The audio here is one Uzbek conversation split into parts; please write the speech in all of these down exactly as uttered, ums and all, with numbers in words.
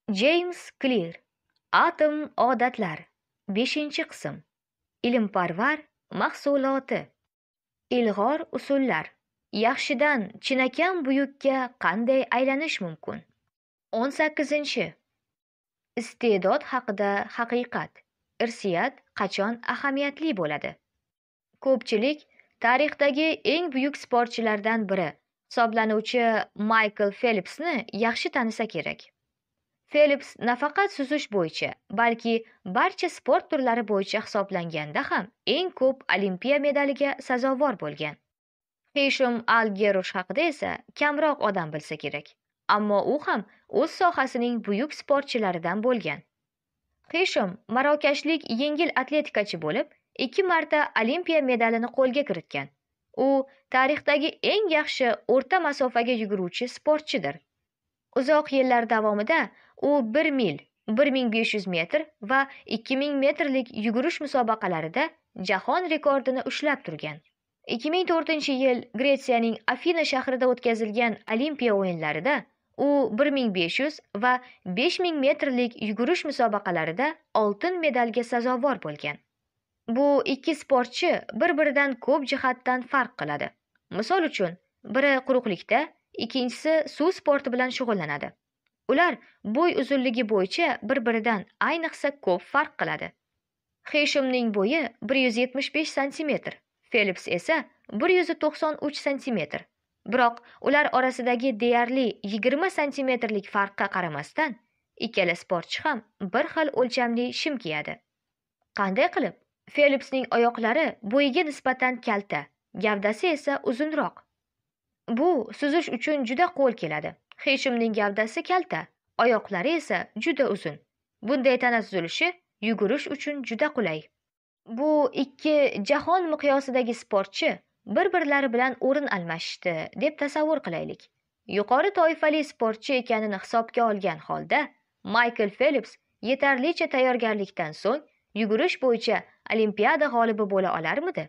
Jeyms Clear. Atom odatlar. beshinchi qism. Ilmparvar mahsuloti. Ilg'or usullar. Yaxshidan chinakam buyukka qanday aylanish mumkin? o'n sakkizinchi. Iste'dod haqida haqiqat. Irsiyat qachon ahamiyatli bo'ladi? Ko'pchilik tarixdagi eng buyuk sportchilardan biri hisoblanuvchi Michael Phelpsni yaxshi tanisa kerak. Phelps nafaqat suzish bo'yicha, balki barcha sport turlari bo'yicha hisoblanganda ham eng ko'p Olimpiya medaliga sazovor bo'lgan. Hisham Al-Gerush haqida esa kamroq odam bilsa kerak, ammo u ham o'z sohasining buyuk sportchilaridan bo'lgan. Hisham marokashlik yengil atletikachi bo'lib, ikki marta Olimpiya medalini qo'lga kiritgan. U tarixdagi eng yaxshi o'rta masofaga yuguruvchi sportchidir. Uzoq yillar davomida u bir mil, bir ming besh yuz metr va ikki ming metrlik yugurish musobaqalarida jahon rekordini ushlab turgan. ikki ming to'rtinchi yil Gretsiyaning Afina shahrida o'tkazilgan Olimpiya o'yinlarida u bir ming besh yuz va besh ming metrlik yugurish musobaqalarida oltin medalga sazovor bo'lgan. Bu ikki sportchi bir-biridan ko'p jihatdan farq qiladi. Misol uchun, biri quruqlikda, ikkinchisi suv sporti bilan shug'ullanadi. Ular bo'y uzunligi bo'yicha bir-biridan ayniqsa ko'p farq qiladi. Hishamning bo'yi bir yuz yetmish besh santimetr, Phelps esa bir yuz to'qson uch santimetr. Biroq ular orasidagi deyarli yigirma santimetrlik farqqa qaramasdan, ikkala sportchi ham bir xil o'lchamli shim kiyadi. Qanday qilib? Phelpsning oyoqlari bo'yiga nisbatan kalta, gavdasi esa uzunroq. Bu suzish uchun juda qo'l keladi. Hishamning gavdasi kalta, oyoqlari esa juda uzun. Bunday tana tuzilishi yugurish uchun juda qulay. Bu ikki jahon miqyosidagi sportchi bir-birlari bilan o'rin almashishdi deb tasavvur qilaylik. Yuqori toifali sportchi ekanini hisobga olgan holda, Michael Phelps yetarlicha tayyorgarlikdan so'ng yugurish bo'yicha Olimpiada g'olibi bo'la olarmidi?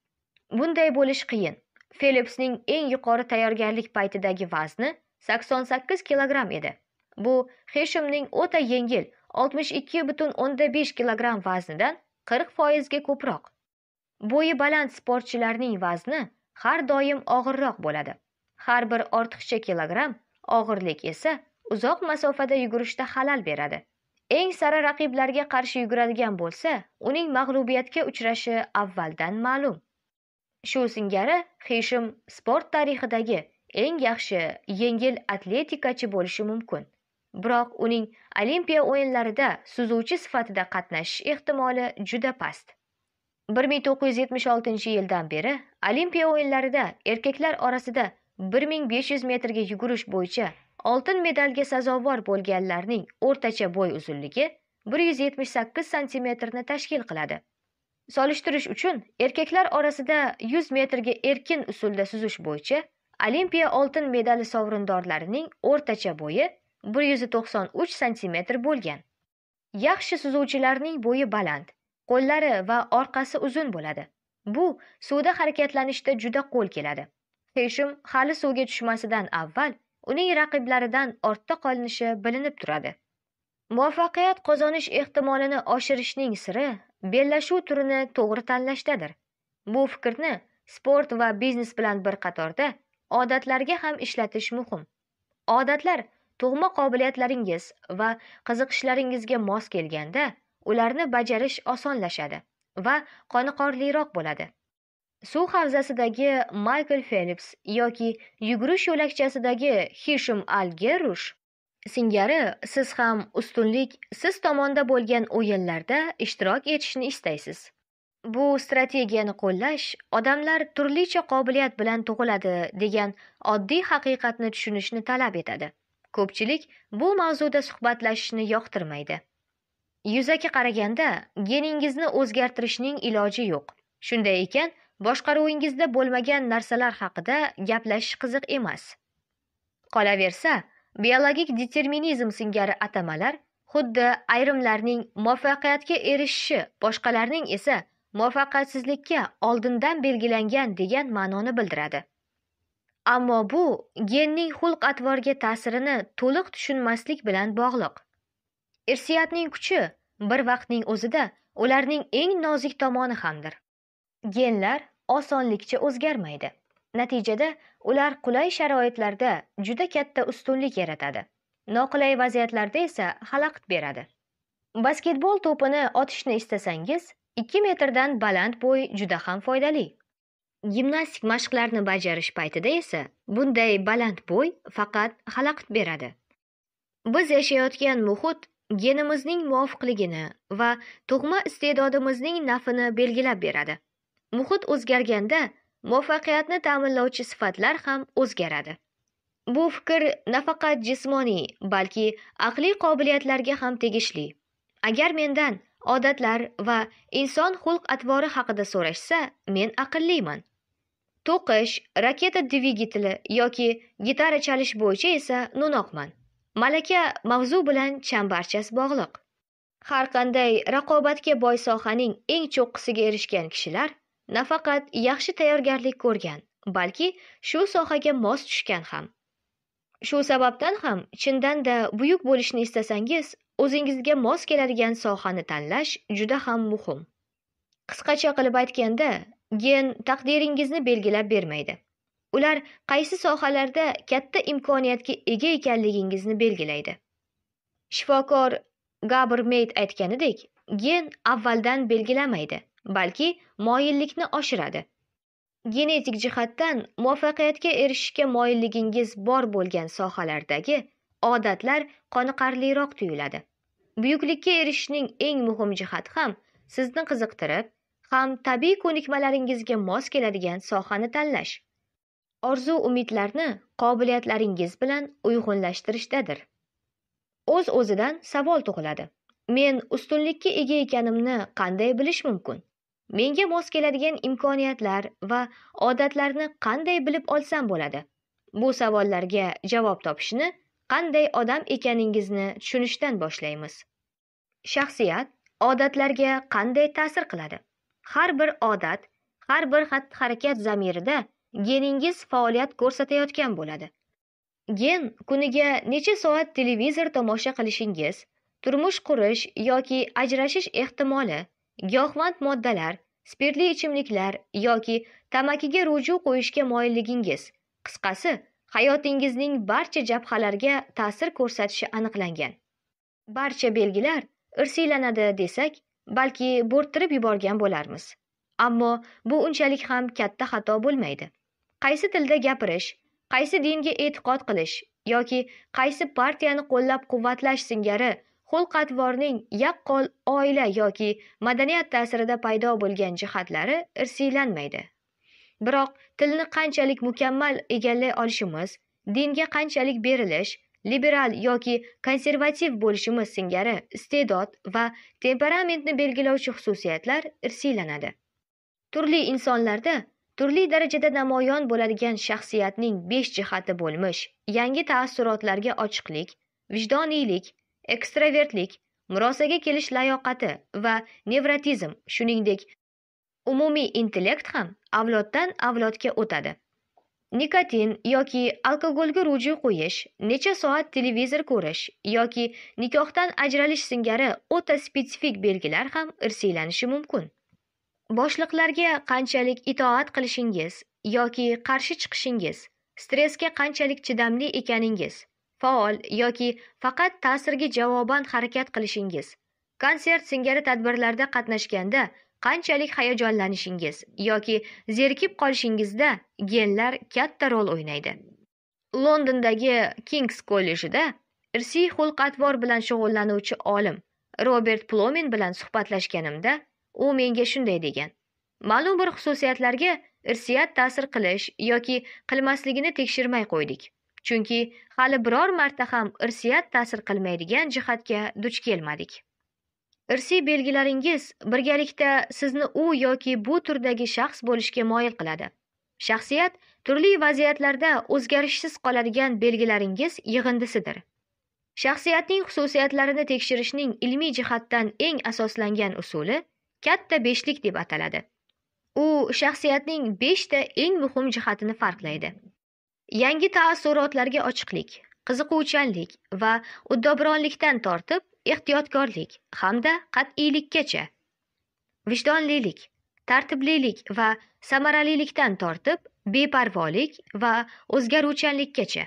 Bunday bo'lish qiyin. Phelpsning eng yuqori tayyorgarlik paytidagi vazni sakson sakkiz kilogramm edi. Bu Hishamning o'ta yengil oltmish ikki butun o'nda besh kilogramm vaznidan qirq foizga ko'proq. Bo'yi baland sportchilarning vazni har doim og'irroq bo'ladi. Har bir ortiqcha kilogramm og'irlik esa uzoq masofada yugurishda xalal beradi. Eng sara raqiblarga qarshi yuguradigan bo'lsa, uning mag'lubiyatga uchrashi avvaldan ma'lum. Shu singari Hisham sport tarixidagi eng yaxshi yengil atletikachi bo'lishi mumkin. Biroq uning Olimpiya o'yinlarida suzuvchi sifatida qatnashish ehtimoli juda past. bir ming to'qqiz yuz yetmish oltinchi yildan beri Olimpiya o'yinlarida erkaklar orasida bir ming besh yuz metrga yugurish bo'yicha oltin medalga sazovor bo'lganlarning o'rtacha bo'y uzunligi bir yuz yetmish sakkiz santimetrni tashkil qiladi. Solishtirish uchun erkaklar orasida yuz metrga erkin usulda suzish bo'yicha Olimpiya oltin medali sovrindorlarining o'rtacha bo'yi bir yuz to'qson uch santimetr bo'lgan. Yaxshi suzuvchilarning bo'yi baland, qo'llari va orqasi uzun bo'ladi. Bu suvda harakatlanishda juda qo'l keladi. Hisham hali suvga tushmasidan avval uning raqiblaridan ortda qolinishi bilinib turadi. Muvaffaqiyat qozonish ehtimolini oshirishning siri bellashuv turini to'g'ri tanlashdadir. Bu fikrni sport va biznes bilan bir qatorda odatlarga ham ishlatish muhim. Odatlar tug'ma qobiliyatlaringiz va qiziqishlaringizga mos kelganda, ularni bajarish osonlashadi va qoniqarliroq bo'ladi. Suv havzasidagi Michael Phelps yoki yugurish yo'lakchasidagi Hisham Al-Gerush singari siz ham ustunlik siz tomonda bo'lgan o'yinlarda ishtirok etishni istaysiz. Bu strategiyani qo'llash odamlar turlicha qobiliyat bilan tug'iladi degan oddiy haqiqatni tushunishni talab etadi. Ko'pchilik bu mavzuda suhbatlashishni yoqtirmaydi. Yuzaki qaraganda geningizni o'zgartirishning iloji yo'q. Shunday ekan, boshqaruvingizda bo'lmagan narsalar haqida gaplashish qiziq emas. Qolaversa, biologik determinizm singari atamalar xuddi ayrimlarning muvaffaqiyatga erishishi, boshqalarning esa muvaffaqiyatsizlikka oldindan belgilangan degan ma'noni bildiradi. Ammo bu genning xulq-atvorga ta'sirini to'liq tushunmaslik bilan bog'liq. Irsiyatning kuchi bir vaqtning o'zida ularning eng nozik tomoni hamdir. Genlar osonlikcha o'zgarmaydi. Natijada ular qulay sharoitlarda juda katta ustunlik yaratadi. Noqulay vaziyatlarda esa xalaqit beradi. Basketbol to'pini otishni istasangiz, ikki metrdan baland bo'y juda ham foydali. Gimnastik mashqlarni bajarish paytida esa bunday baland bo'y faqat xalaqit beradi. Biz yashayotgan muhit genimizning muvofiqligini va tug'ma iste'dodimizning nafini belgilab beradi. Muhit o'zgarganda muvaffaqiyatni ta'minlovchi sifatlar ham o'zgaradi. Bu fikr nafaqat jismoniy, balki aqliy qobiliyatlarga ham tegishli. Agar mendan odatlar va inson xulq-atvori haqida so'rashsa, men aqlliman. To'qish, raketa dvigateli yoki gitara chalish bo'yicha esa no'noqman. Malaka mavzu bilan chambarchas bog'liq. Har qanday raqobatga boy sohaning eng cho'qqisiga erishgan kishilar nafaqat yaxshi tayyorgarlik ko'rgan, balki shu sohaga mos tushgan ham. Shu sababdan ham chindan-da buyuk bo'lishni istasangiz, o'zingizga mos keladigan sohani tanlash juda ham muhim. Qisqacha qilib aytganda, gen taqdiringizni belgilab bermaydi. Ular qaysi sohalarda katta imkoniyatga ega ekanligingizni belgilaydi. Shifokor Gabr Meyd aytganidek, gen avvaldan belgilamaydi, balki moyillikni oshiradi. Genetik jihatdan muvaffaqiyatga erishishga moyilligingiz bor bo'lgan sohalardagi odatlar qoniqarliroq tuyuladi. Buyuklikka erishishning eng muhim jihati ham sizni qiziqtirib, ham tabiiy ko'nikmalaringizga mos keladigan sohani tanlash. Orzu-umidlarni qobiliyatlaringiz bilan uyg'unlashtirishdadir. O'z-o'zidan savol tug'iladi. Men ustunlikka ega ekanimni qanday bilish mumkin? Menga mos keladigan imkoniyatlar va odatlarni qanday bilib olsam bo'ladi? Bu savollarga javob topishni qanday odam ekaningizni tushunishdan boshlaymiz. Shaxsiyat odatlarga qanday ta'sir qiladi? Har bir odat, har bir xatti-harakat zamirida geningiz faoliyat ko'rsatayotgan bo'ladi. Gen kuniga necha soat televizor tomosha qilishingiz, turmush qurish yoki ajrashish ehtimoli, giyohvand moddalar, spirtli ichimliklar yoki tamakiga ruju qo'yishga moyilligingiz, qisqasi, hayotingizning barcha jabhalariga ta'sir ko'rsatishi aniqlangan. Barcha belgilar irsiylanadi desak, balki bo'rttirib yuborgan bo'larmiz. Ammo bu unchalik ham katta xato bo'lmaydi. Qaysi tilda gapirish, qaysi dinga e'tiqod qilish yoki qaysi partiyani qo'llab-quvvatlash singari xulq-atvorning yaqqol oila yoki madaniyat ta'sirida paydo bo'lgan jihatlari irsiylanmaydi. Biroq tilni qanchalik mukammal egallay olishimiz, dinga qanchalik berilish, liberal yoki konservativ bo'lishimiz singari iste'dod va temperamentni belgilovchi xususiyatlar irsiylanadi. Turli insonlarda turli darajada namoyon bo'ladigan shaxsiyatning besh jihati bo'lmish, yangi ta'ssurotlarga ochiqlik, vijdoniylik, ekstravertlik, murosaga kelish layoqati va nevrotizm, shuningdek umumiy intellekt ham avloddan avlodga o'tadi. Nikotin yoki alkogolga ruju qo'yish, necha soat televizor ko'rish yoki nikohdan ajralish singari o'ta spetsifik belgilar ham irsiylanishi mumkin. Boshliqlarga qanchalik itoat qilishingiz yoki qarshi chiqishingiz, stressga qanchalik chidamli ekaningiz, faol yoki faqat ta'sirga javoban harakat qilishingiz, konsert singari tadbirlarda qatnashganda qanchalik hayajonlanishingiz yoki zerikib qolishingizda genlar katta rol o'ynaydi. Londondagi King's kollejida irsiy xulq-atvor bilan shug'ullanuvchi olim Robert Plomin bilan suhbatlashganimda u menga shunday degan: ma'lum bir xususiyatlarga irsiyat ta'sir qilish yoki qilmasligini tekshirmay qo'ydik. Chunki hali biror marta ham irsiyat ta'sir qilmaydigan jihatga duch kelmadik. Irsiy belgilaringiz birgalikda sizni u yoki bu turdagi shaxs bo'lishga moyil qiladi. Shaxsiyat turli vaziyatlarda o'zgarishsiz qoladigan belgilaringiz yig'indisidir. Shaxsiyatning xususiyatlarini tekshirishning ilmiy jihatdan eng asoslangan usuli katta beshlik deb ataladi. U shaxsiyatning beshta eng muhim jihatini farqlaydi. Yangi taassurotlarga ochiqlik, qiziquvchanlik va uddaburonlikdan tortib ehtiyotkorlik hamda qat'iylikkacha, vijdonlilik, tartiblilik va samaralilikdan tortib beparvolik va o'zgaruvchanlikkacha,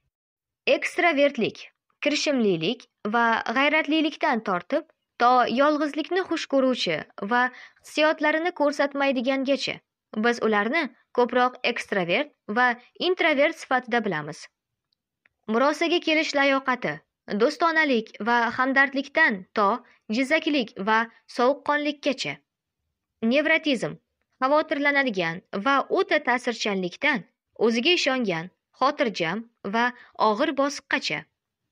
ekstravertlik, kirishimlilik va g'ayratlilikdan tortib to yolg'izlikni xush ko'ruvchi va hissiyotlarini ko'rsatmaydigangacha. Biz ularni ko'proq ekstravert va introvert sifatida bilamiz. Murosaga kelish layoqati, do'stonalik va hamdardlikdan to jizzakilik va sovuqqonlikkacha. Nevrotizm, xavotirlanadigan va o'ta ta'sirchanlikdan o'ziga ishongan, xotirjam va og'ir bosiqqacha.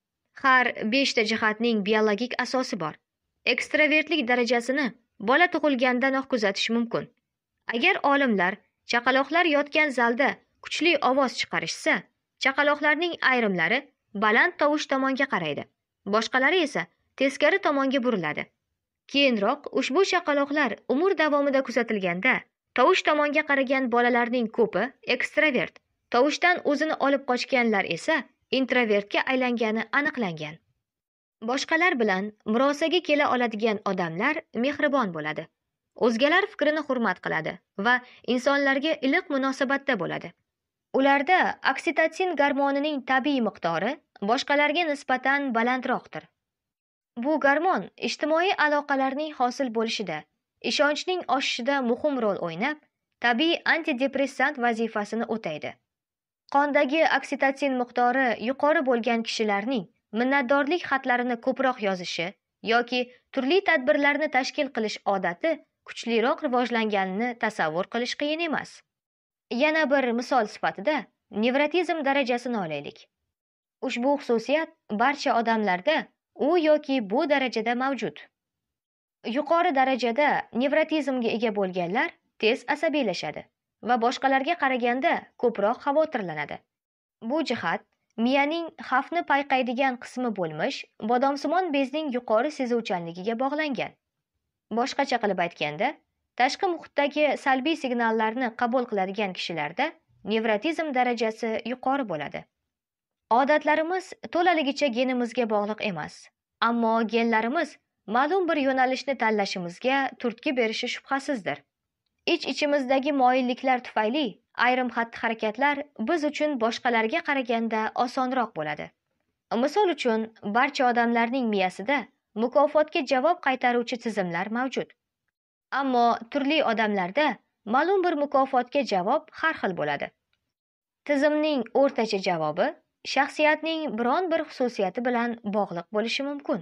Har beshta jihatning biologik asosi bor. Ekstravertlik darajasini bola tug'ilgandanoq kuzatish mumkin. Agar olimlar chaqaloqlar yotgan zalda kuchli ovoz chiqarishsa, chaqaloqlarning ayrimlari baland tovush tomonga qaraydi, boshqalari esa teskari tomonga buriladi. Keyinroq ushbu chaqaloqlar umr davomida kuzatilganda, tovush tomonga qaragan bolalarning ko'pi ekstravert, tovushdan o'zini olib qochganlar esa introvertga aylangani aniqlangan. Boshqalar bilan murosaga kela oladigan odamlar mehribon bo'ladi. O'zgalar fikrini hurmat qiladi va insonlarga iliq munosabatda bo'ladi. Ularda oksitotsin gormonining tabiiy miqdori boshqalarga nisbatan balandroqdir. Bu gormon ijtimoiy aloqalarning hosil bo'lishida, ishonchning oshishida muhim rol o'ynab, tabiiy antidepressant vazifasini o'taydi. Qondagi oksitotsin miqdori yuqori bo'lgan kishilarning minnatdorlik xatlarini ko'proq yozishi yoki turli tadbirlarni tashkil qilish odati kuchliroq rivojlanganini tasavvur qilish qiyin emas. Yana bir misol sifatida nevrotizm darajasini olaylik. Ushbu xususiyat barcha odamlarda u yoki bu darajada mavjud. Yuqori darajada nevrotizmga ega bo'lganlar tez asabiylashadi va boshqalarga qaraganda ko'proq xavotirlanadi. Bu jihat miyaning xavfni payqaydigan qismi bo'lmish bodomsimon bezning yuqori sezuvchanligiga bog'langan. Boshqacha qilib aytganda, tashqi muhitdagi salbiy signallarni qabul qiladigan kishilarda nevrotizm darajasi yuqori bo'ladi. Odatlarimiz to'laligicha genimizga bog'liq emas, ammo genlarimiz ma'lum bir yo'nalishni tanlashimizga turtki berishi shubhasizdir. Ich-ichimizdagi moyilliklar tufayli ayrim xatti-harakatlar biz uchun boshqalarga qaraganda osonroq bo'ladi. Misol uchun, barcha odamlarning miyasida mukofotga javob qaytaruvchi tizimlar mavjud. Ammo turli odamlarda ma'lum bir mukofotga javob har xil bo'ladi. Tizimning o'rtacha javobi shaxsiyatning biron bir xususiyati bilan bog'liq bo'lishi mumkin.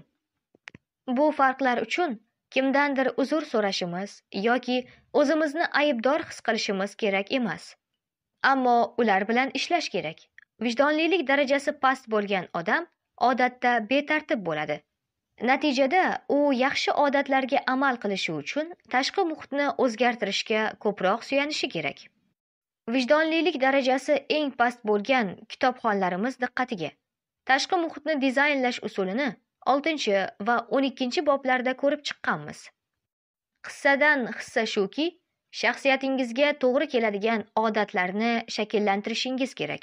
Bu farqlar uchun kimdandir uzr so'rashimiz yoki o'zimizni aybdor his qilishimiz kerak emas. Ammo ular bilan ishlash kerak. Vijdonlilik darajasi past bo'lgan odam odatda betartib bo'ladi. Natijada u yaxshi odatlarga amal qilishi uchun tashqi muhitni o'zgartirishga ko'proq suyanishi kerak. Vijdonlilik darajasi eng past bo'lgan kitobxonlarimiz diqqatiga. Tashqi muhitni dizaynlash usulini oltinchi va o'n ikkinchi boblarda ko'rib chiqqanmiz. Qissadan hissa shuki, shaxsiyatingizga to'g'ri keladigan odatlarni shakllantirishingiz kerak.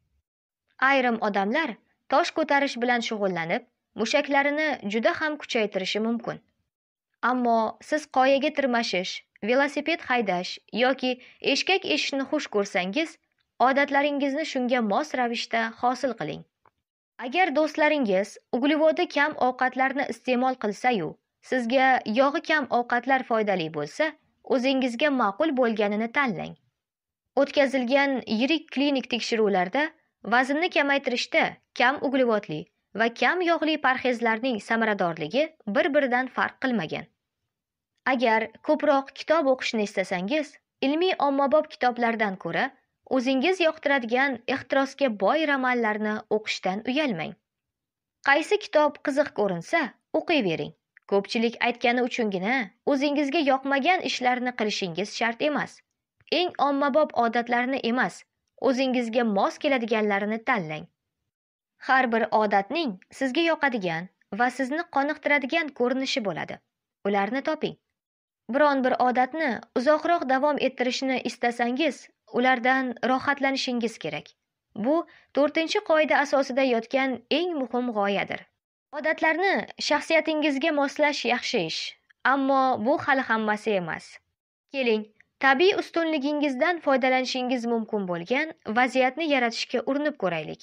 Ayrim odamlar tosh ko'tarish bilan shug'ullanib, mushaklarini juda ham kuchaytirishi mumkin. Ammo siz qoyaga tirmashish, velosiped haydash yoki eshkak eshishni xush ko'rsangiz, odatlaringizni shunga mos ravishda hosil qiling. Agar do'stlaringiz uglevodi kam ovqatlarni iste'mol qilsa-yu, sizga yog'i kam ovqatlar foydali bo'lsa, o'zingizga ma'qul bo'lganini tanlang. O'tkazilgan yirik klinik tekshiruvlarda vaznni kamaytirishda kam uglevodli va kam yog'li parhezlarning samaradorligi bir-biridan farq qilmagan. Agar ko'proq kitob o'qishni istasangiz, ilmiy ommabop kitoblardan ko'ra o'zingiz yoqtiradigan ehtirosga boy romanlarni o'qishdan uyalmang. Qaysi kitob qiziq ko'rinsa, o'qiyvering. Ko'pchilik aytgani uchungina o'zingizga yoqmagan ishlarni qilishingiz shart emas. Eng ommabop odatlarni emas, o'zingizga mos keladiganlarini tanlang. Har bir odatning sizga yoqadigan va sizni qoniqtiradigan ko'rinishi bo'ladi. Ularni toping. Biron bir odatni uzoqroq davom ettirishni istasangiz, ulardan rohatlanishingiz kerak. Bu to'rtinchi qoida asosida yotgan eng muhim g'oyadir. Odatlarni shaxsiyatingizga moslash yaxshi ish, ammo bu hali hammasi emas. Keling, tabiiy ustunligingizdan foydalanishingiz mumkin bo'lgan vaziyatni yaratishga urinib ko'raylik.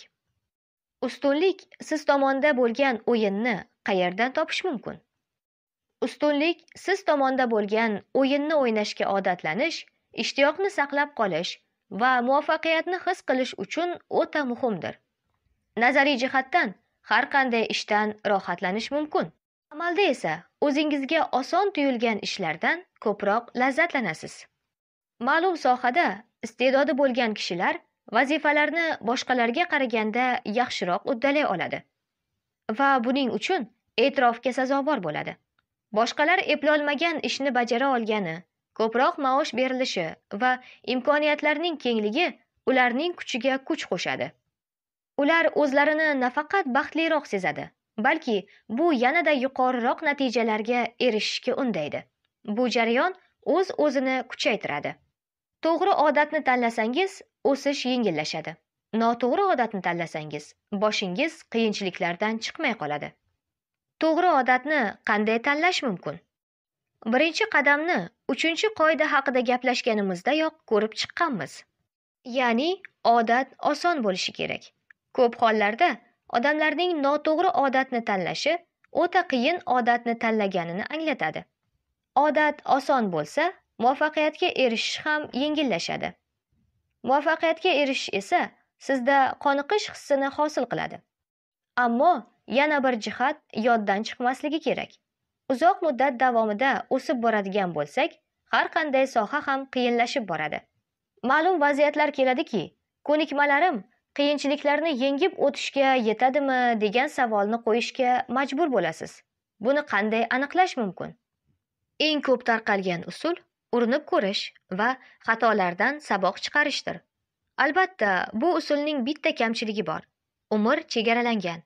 Ustunlik siz tomonda bo'lgan o'yinni qayerdan topish mumkin? Ustunlik siz tomonda bo'lgan o'yinni o'ynashga odatlanish, ishtiyoqni saqlab qolish va muvaffaqiyatni his qilish uchun o'ta muhimdir. Nazariy jihatdan har qanday ishdan rohatlanish mumkin. Amalda esa o'zingizga oson tuyulgan ishlardan ko'proq lazzatlanasiz. Ma'lum sohada iste'dodi bo'lgan kishilar vazifalarni boshqalarga qaraganda yaxshiroq uddalay oladi va buning uchun e'tirofga sazovor bo'ladi. Boshqalar eplolmagan ishni bajara olgani, ko'proq maosh berilishi va imkoniyatlarning kengligi ularning kuchiga kuch qo'shadi. Ular o'zlarini nafaqat baxtliroq sezadi, balki bu yanada yuqoriroq natijalarga erishishga undaydi. Bu jarayon o'z-o'zini kuchaytiradi. To'g'ri odatni tanlasangiz, o'sish yengillashadi. Noto'g'ri odatni tanlasangiz, boshingiz qiyinchiliklardan chiqmay qoladi. To'g'ri odatni qanday tanlash mumkin? Birinchi qadamni uchinchi qoida haqida gaplashganimizdayoq ko'rib chiqqanmiz. Ya'ni odat oson bo'lishi kerak. Ko'p hollarda odamlarning noto'g'ri odatni tanlashi o'ta qiyin odatni tanlaganini anglatadi. Odat oson bo'lsa, muvaffaqiyatga erishish ham yengillashadi. Muvaffaqiyatga erishish esa sizda qoniqish hissini hosil qiladi. Ammo yana bir jihat yoddan chiqmasligi kerak. Uzoq muddat davomida o'sib boradigan bo'lsak, har qanday soha ham qiyinlashib boradi. Ma'lum vaziyatlar keladiki, ko'nikmalarim qiyinchiliklarni yengib o'tishga yetadimi degan savolni qo'yishga majbur bo'lasiz. Buni qanday aniqlash mumkin? Eng ko'p tarqalgan usul urinib ko'rish va xatolardan saboq chiqarishdir. Albatta, bu usulning bitta kamchiligi bor. Umr chegaralangan.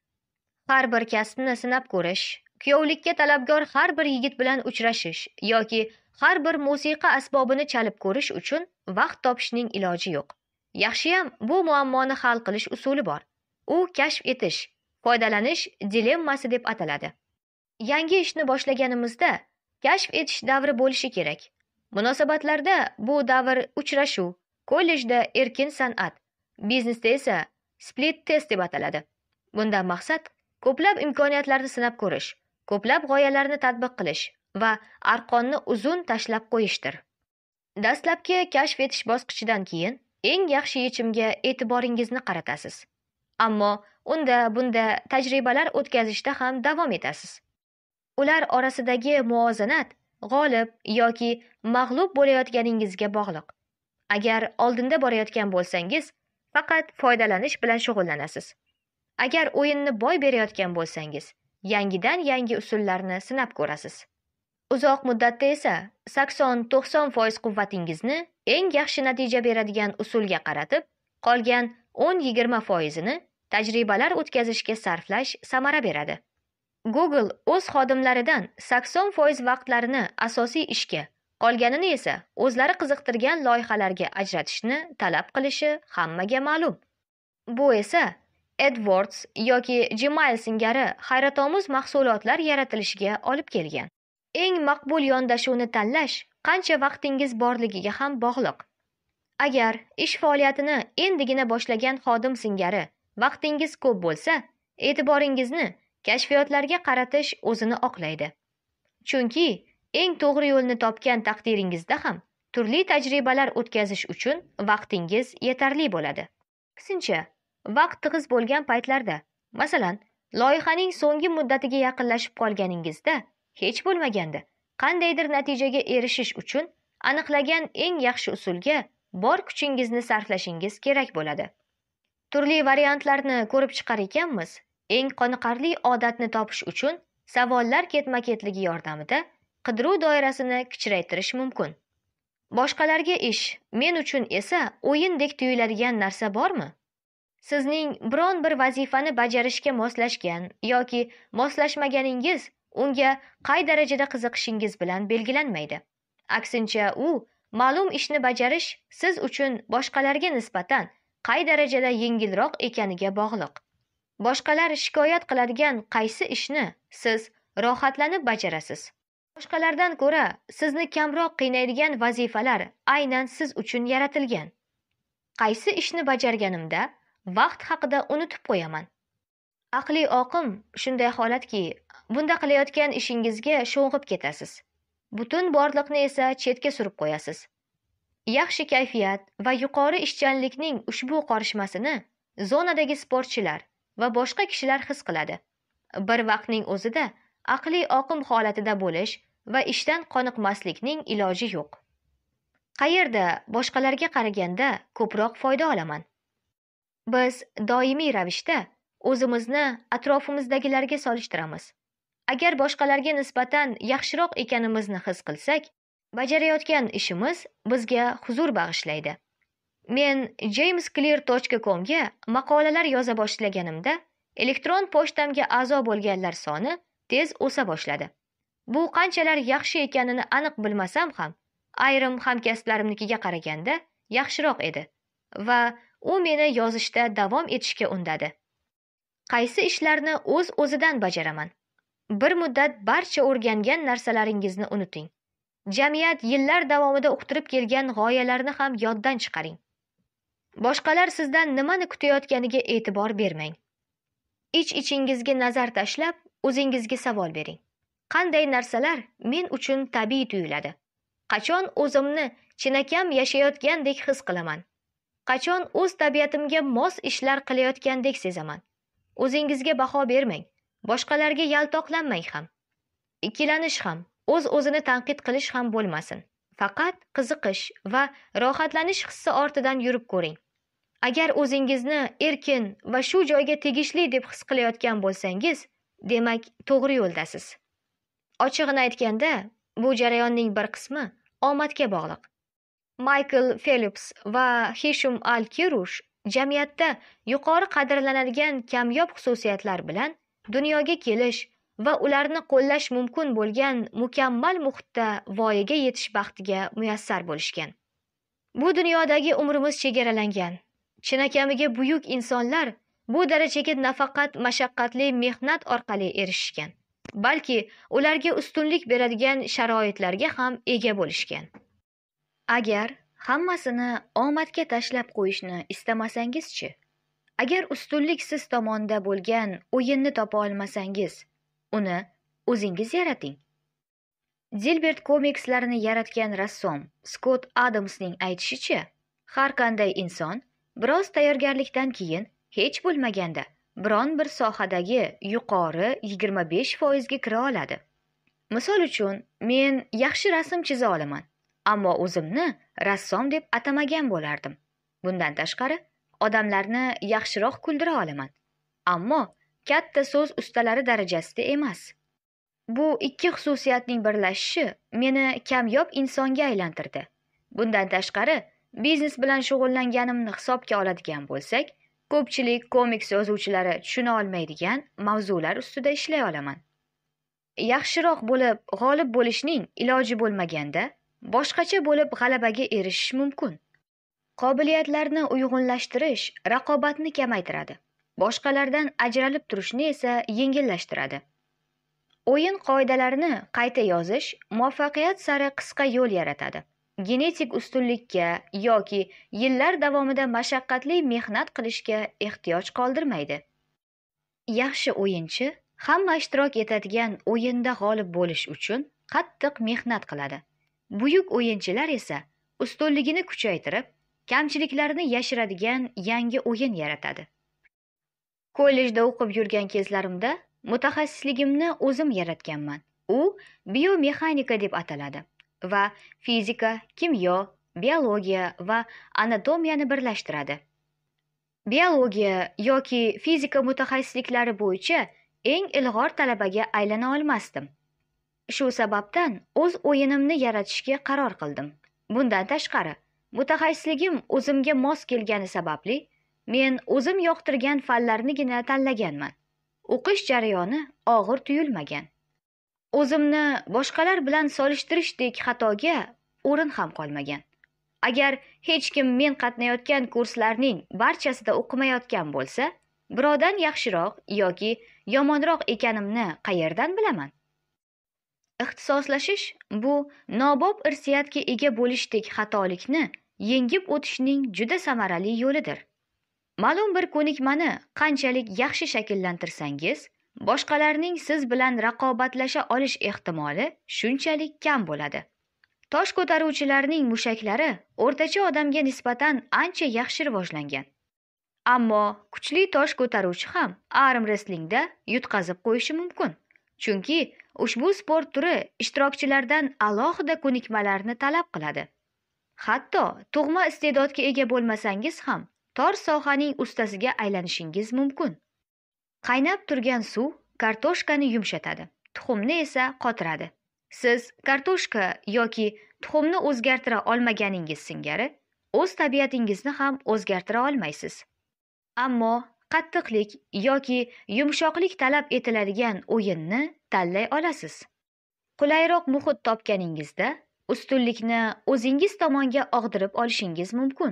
Har bir kasbni sinab ko'rish, kuyovlikka talabgor har bir yigit bilan uchrashish yoki har bir musiqa asbobini chalib ko'rish uchun vaqt topishning iloji yo'q. Yaxshiyam bu muammoni hal qilish usuli bor. U kashf etish, foydalanish dilemmasi deb ataladi. Yangi ishni boshlaganimizda kashf etish davri bo'lishi kerak. Munosabatlarda bu davr uchrashuv, kollejda erkin san'at, biznesda esa split test deb ataladi. Bundan maqsad ko'plab imkoniyatlarni sinab ko'rish, ko'plab g'oyalarni tatbiq qilish va arqonni uzun tashlab qo'yishdir. Dastlabki kashf etish bosqichidan keyin eng yaxshi yechimga e'tiboringizni qaratasiz. Ammo unda bunda tajribalar o'tkazishda ham davom etasiz. Ular orasidagi muvozanat g'olib yoki mag'lub bo'layotganingizga bog'liq. Agar oldinda borayotgan bo'lsangiz, faqat foydalanish bilan shug'ullanasiz. Agar o'yinni boy berayotgan bo'lsangiz, yangidan yangi usullarni sinab ko'rasiz. Uzoq muddatda esa sakson to'qson foiz quvvatingizni eng yaxshi natija beradigan usulga qaratib, qolgan o'n yigirma foizini tajribalar o'tkazishga sarflash samara beradi. Google o'z xodimlaridan sakson foiz vaqtlarini asosiy ishga, qolganini esa o'zlari qiziqtirgan loyihalarga ajratishni talab qilishi hammaga ma'lum. Bu esa AdWords yoki Gmail singari hayratomuz mahsulotlar yaratilishiga olib kelgan. Eng maqbul yondashuvni tanlash qancha vaqtingiz borligiga ham bog'liq. Agar ish faoliyatini endigina boshlagan xodim singari vaqtingiz ko'p bo'lsa, e'tiboringizni kashfiyotlarga qaratish o'zini oqlaydi. Chunki eng to'g'ri yo'lni topgan taqdiringizda ham turli tajribalar o'tkazish uchun vaqtingiz yetarli bo'ladi. Aksincha, vaqt tig'iz bo'lgan paytlarda, masalan, loyihaning so'nggi muddatiga yaqinlashib qolganingizda, hech bo'lmaganda qandaydir natijaga erishish uchun aniqlagan eng yaxshi usulga bor kuchingizni sarflashingiz kerak bo'ladi. Turli variantlarni ko'rib chiqar ekanmiz, eng qoniqarli odatni topish uchun savollar ketma-ketligi yordamida qidiruv doirasini kichraytirish mumkin. Boshqalarga ish, men uchun esa o'yindek tuyuladigan narsa bormi? Sizning biron bir vazifani bajarishga moslashgan yoki moslashmaganingiz unga qay darajada qiziqishingiz bilan belgilanmaydi. Aksincha, u ma'lum ishni bajarish siz uchun boshqalarga nisbatan qay darajada yengilroq ekaniga bog'liq. Boshqalar shikoyat qiladigan qaysi ishni siz rohatlanib bajarasiz? Boshqalardan ko'ra sizni kamroq qiynaydigan vazifalar aynan siz uchun yaratilgan. Qaysi ishni bajarganimda vaqt haqida unutib qo'yaman. Aqliy oqim shunday holatki, bunda qilayotgan ishingizga sho'ng'ib ketasiz. Butun borliqni esa chetga surib qo'yasiz. Yaxshi kayfiyat va yuqori ishchanlikning ushbu qorishmasini zonadagi sportchilar va boshqa kishilar his qiladi. Bir vaqtning o'zida aqliy oqim holatida bo'lish va ishdan qoniqmaslikning iloji yo'q. Qayerda boshqalarga qaraganda ko'proq foyda olaman? Biz doimiy ravishda o'zimizni atrofimizdagilarga solishtiramiz. Agar boshqalarga nisbatan yaxshiroq ekanimizni his qilsak, bajarayotgan ishimiz bizga huzur bag'ishlaydi. Men james clear dot com ga maqolalar yoza boshlaganimda, elektron pochtamga a'zo bo'lganlar soni tez o'sa boshladi. Bu qanchalar yaxshi ekanini aniq bilmasam ham, ayrim hamkasblarimnikiga qaraganda yaxshiroq edi va u meni yozishda davom etishga undadi. Qaysi ishlarni o'z-o'zidan bajaraman? Bir muddat barcha o'rgangan narsalaringizni unuting. Jamiyat yillar davomida uqtirib kelgan g'oyalarni ham yoddan chiqaring. Boshqalar sizdan nimani kutayotganiga e'tibor bermang. Ich-ichingizga nazar tashlab, o'zingizga savol bering. Qanday narsalar men uchun tabiiy tuyuladi? Qachon o'zimni chinakam yashayotgandek his qilaman? Qachon o'z tabiatimga mos ishlar qilayotgandek sezaman? O'zingizga baho bermang. Boshqalarga yaltoqlanmang ham. Ikkilanish ham, o'z-o'zini tanqid qilish ham bo'lmasin. Faqat qiziqish va rohatlanish hissi ortidan yurib ko'ring. Agar o'zingizni erkin va shu joyga tegishli deb his qilayotgan bo'lsangiz, demak, to'g'ri yo'ldasiz. Ochig'ini aytganda, bu jarayonning bir qismi omadga bog'liq. Michael Phelps va Hisham Al-Kirush jamiyatda yuqori qadrlanadigan kamyob xususiyatlar bilan dunyoga kelish va ularni qo'llash mumkin bo'lgan mukammal muhitda voyaga yetish baxtiga muyassar bo'lishgan. Bu dunyodagi umrimiz chegaralangan. Chinakamiga buyuk insonlar bu darajaga nafaqat mashaqqatli mehnat orqali erishishgan, balki ularga ustunlik beradigan sharoitlarga ham ega bo'lishgan. Agar hammasini omadga tashlab qo'yishni istamasangiz-chi? Agar ustunlik siz tomonda bo'lgan o'yinni topa olmasangiz, uni o'zingiz yarating. Dilbert komikslarini yaratgan rassom Scott Adamsning aytishicha, har qanday inson biroz tayyorgarlikdan keyin hech bo'lmaganda biron bir sohadagi yuqori yigirma besh foiz ga kira oladi. Misol uchun, men yaxshi rasm chiza olaman, ammo o'zimni rassom deb atamagan bo'lardim. Bundan tashqari, odamlarni yaxshiroq kuldira olaman, ammo katta so'z ustalari darajasida emas. Bu ikki xususiyatning birlashishi meni kamyob insonga aylantirdi. Bundan tashqari, biznes bilan shug'ullanganimni hisobga oladigan bo'lsak, ko'pchilik komiks yozuvchilari tushuna olmaydigan mavzular ustida ishlay olaman. Yaxshiroq bo'lib g'olib bo'lishning iloji bo'lmaganda, boshqacha bo'lib g'alabaga erishish mumkin. Qobiliyatlarni uyg'unlashtirish raqobatni kamaytiradi. Boshqalardan ajralib turishni esa yengillashtiradi. O'yin qoidalarini qayta yozish muvaffaqiyat sari qisqa yo'l yaratadi. Genetik ustunlikka yoki yillar davomida mashaqqatli mehnat qilishga ehtiyoj qoldirmaydi. Yaxshi o'yinchi hamma ishtirok etadigan o'yinda g'olib bo'lish uchun qattiq mehnat qiladi. Buyuk o'yinchilar esa ustunligini kuchaytirib, kamchiliklarini yashiradigan yangi o'yin yaratadi. Kollejda o'qib yurgan kezlarimda mutaxassisligimni o'zim yaratganman. U biomexanika deb ataladi va fizika, kimyo, biologiya va anatomiyani birlashtiradi. Biologiya yoki fizika mutaxassisliklari bo'yicha eng ilg'or talabaga aylana olmasdim. Shu sababdan o'z o'yinimni yaratishga qaror qildim. Bundan tashqari, mutaxassisligim o'zimga mos kelgani sababli men o'zim yoqtirgan fanlarnigina tanlaganman. O'qish jarayoni og'ir tuyulmagan. O'zimni boshqalar bilan solishtirishdek xatoga o'rin ham qolmagan. Agar hech kim men qatnayotgan kurslarning barchasida o'qimayotgan bo'lsa, birovdan yaxshiroq yoki yomonroq ekanimni qayerdan bilaman? Ixtisoslashish bu nobop irsiyatga ega bo'lishdek xatolikni yengib o'tishning juda samarali yo'lidir. Ma'lum bir ko'nikmani qanchalik yaxshi shakllantirsangiz, boshqalarning siz bilan raqobatlasha olish ehtimoli shunchalik kam bo'ladi. Tosh ko'taruvchilarning mushaklari o'rtacha odamga nisbatan ancha yaxshi rivojlangan. Ammo kuchli tosh ko'taruvchi ham arm wrestlingda yutqazib qo'yishi mumkin. Chunki ushbu sport turi ishtirokchilardan alohida ko'nikmalarni talab qiladi. Hatto tug'ma iste'dodga ega bo'lmasangiz ham tor sohaning ustasiga aylanishingiz mumkin. Qaynab turgan suv kartoshkani yumshatadi, tuxumni esa qotiradi. Siz kartoshka yoki tuxumni o'zgartira olmaganingiz singari, o'z tabiatingizni ham o'zgartira olmaysiz. Ammo qattiqlik yoki yumshoqlik talab etiladigan o'yinni tanlay olasiz. Qulayroq muhit topganingizda ustunlikni o'zingiz tomonga og'dirib olishingiz mumkin.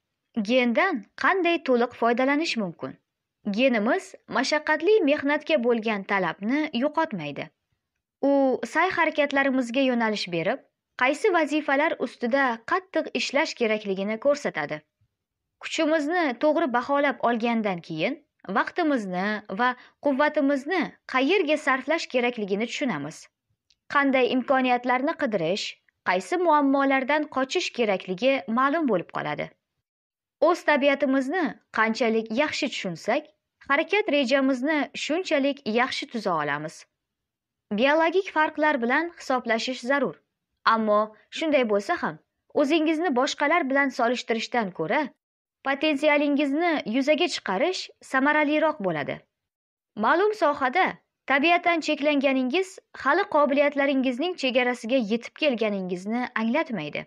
Gendan qanday to'liq foydalanish mumkin? Genimiz mashaqqatli mehnatga bo'lgan talabni yo'qotmaydi. U sa'y-harakatlarimizga yo'nalish berib, qaysi vazifalar ustida qattiq ishlash kerakligini ko'rsatadi. Kuchimizni to'g'ri baholab olgandan keyin vaqtimizni va quvvatimizni qayerga sarflash kerakligini tushunamiz. Qanday imkoniyatlarni qidirish, qaysi muammolardan qochish kerakligi ma'lum bo'lib qoladi. O'z tabiatimizni qanchalik yaxshi tushunsak, harakat rejamizni shunchalik yaxshi tuza olamiz. Biologik farqlar bilan hisoblashish zarur. Ammo shunday bo'lsa ham, o'zingizni boshqalar bilan solishtirishdan ko'ra, potensialingizni yuzaga chiqarish samaraliroq bo'ladi. Ma'lum sohada tabiatan cheklanganingiz hali qobiliyatlaringizning chegarasiga yetib kelganingizni anglatmaydi.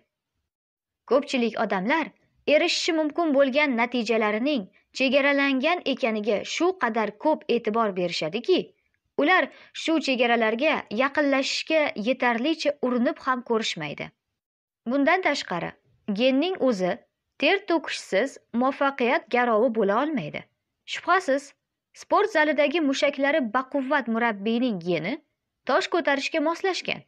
Ko'pchilik odamlar erishishi mumkin bo'lgan natijalarining chegaralangan ekaniga shu qadar ko'p e'tibor berishadiki, ular shu chegaralarga yaqinlashishga yetarlicha urinib ham ko'rishmaydi. Bundan tashqari, genning o'zi ter to'kishsiz muvaffaqiyat garovi bo'la olmaydi. Shubhasiz, sport zalidagi mushaklari baquvvat murabbiyning geni tosh ko'tarishga moslashgan.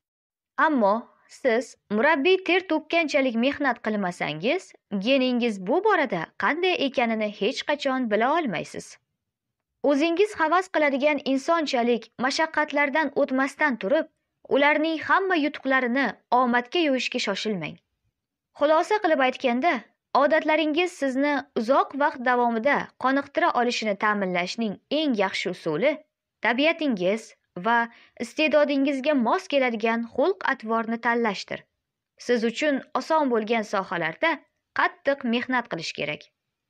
Ammo siz murabbiy ter to'kkanchalik mehnat qilmasangiz, geningiz bu borada qanday ekanini hech qachon bila olmaysiz. O'zingiz havas qiladigan insonchalik mashaqqatlardan o'tmasdan turib, ularning hamma yutuqlarini omadga yo'yishga shoshilmang. Xulosa qilib aytganda, odatlaringiz sizni uzoq vaqt davomida qoniqtira olishini ta'minlashning eng yaxshi usuli tabiatingiz va iste'dodingizga mos keladigan xulq-atvorni tanlashdir. Siz uchun oson bo'lgan sohalarda qattiq mehnat qilish kerak.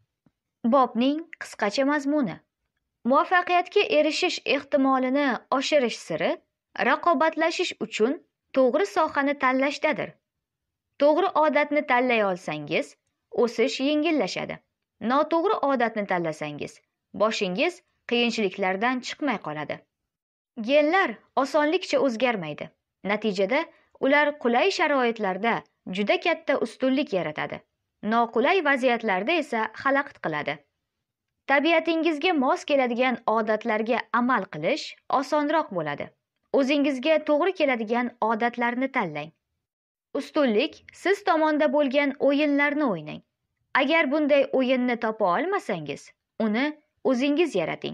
Bobning qisqacha mazmuni: muvaffaqiyatga erishish ehtimolini oshirish siri raqobatlashish uchun to'g'ri sohani tanlashdadir. To'g'ri odatni tanlay olsangiz, o'sish yengillashadi. Noto'g'ri odatni tanlasangiz, boshingiz qiyinchiliklardan chiqmay qoladi. Genlar osonlikcha o'zgarmaydi. Natijada ular qulay sharoitlarda juda katta ustunlik yaratadi. Noqulay vaziyatlarda esa xalaqit qiladi. Tabiatingizga mos keladigan odatlarga amal qilish osonroq bo'ladi. O'zingizga to'g'ri keladigan odatlarni tanlang. Ustunlik siz tomonda bo'lgan o'yinlarni o'ynang. Agar bunday o'yinni topa olmasangiz, uni o'zingiz yarating.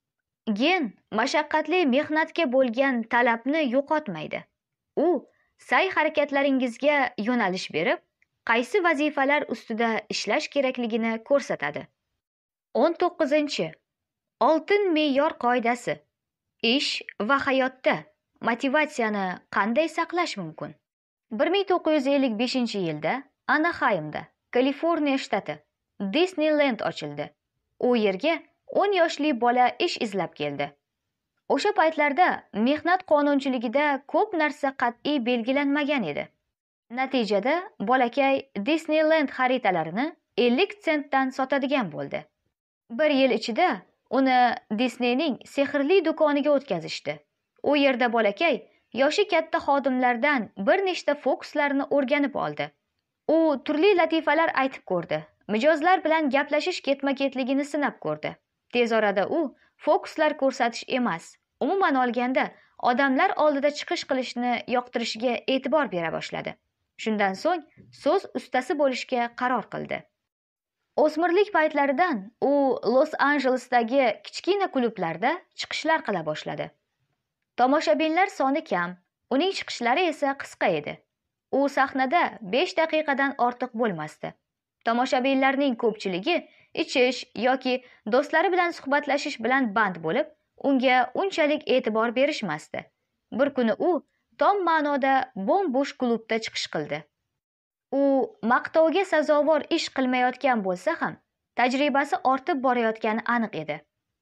Gen mashaqqatli mehnatga bo'lgan talabni yo'qotmaydi. U sa'y-harakatlaringizga yo'nalish berib, qaysi vazifalar ustida ishlash kerakligini ko'rsatadi. o'n to'qqizinchi. Oltin me'yor qoidasi. Ish va hayotda motivatsiyani qanday saqlash mumkin? bir ming to'qqiz yuz ellik beshinchi yilda Anaheimda, Kaliforniya shtati, Disneyland ochildi. U yerga o'n yoshli bola ish izlab keldi. O'sha paytlarda mehnat qonunchiligida ko'p narsa qat'iy belgilanmagan edi. Natijada bolakay Disneyland xaritalarini ellik sentdan sotadigan bo'ldi. Bir yil ichida uni Disneyning sehrli do'koniga o'tkazishdi. U yerda bolakay yoshi katta xodimlardan bir nechta fokuslarni o'rganib oldi. U turli latifalar aytib ko'rdi. Mijozlar bilan gaplashish ketma-ketligini sinab ko'rdi. Tez orada u fokuslar ko'rsatish emas, umuman olganda odamlar oldida chiqish qilishni yoqtirishiga e'tibor bera boshladi. Shundan so'ng so'z ustasi bo'lishga qaror qildi. O'smirlik paytlaridan u Los-Anjelesdagi kichkina klublarda chiqishlar qila boshladi. Tomoshabinlar soni kam, uning chiqishlari esa qisqa edi. U sahnada besh daqiqadan ortiq bo'lmasdi. Tomoshabinlarning ko'pchiligi ichish yoki do'stlari bilan suhbatlashish bilan band bo'lib, unga unchalik e'tibor berishmasdi. Bir kuni u tom ma'noda bo'm-bo'sh klubda chiqish qildi. U maqtovga sazovor ish qilmayotgan bo'lsa ham, tajribasi ortib borayotgani aniq edi.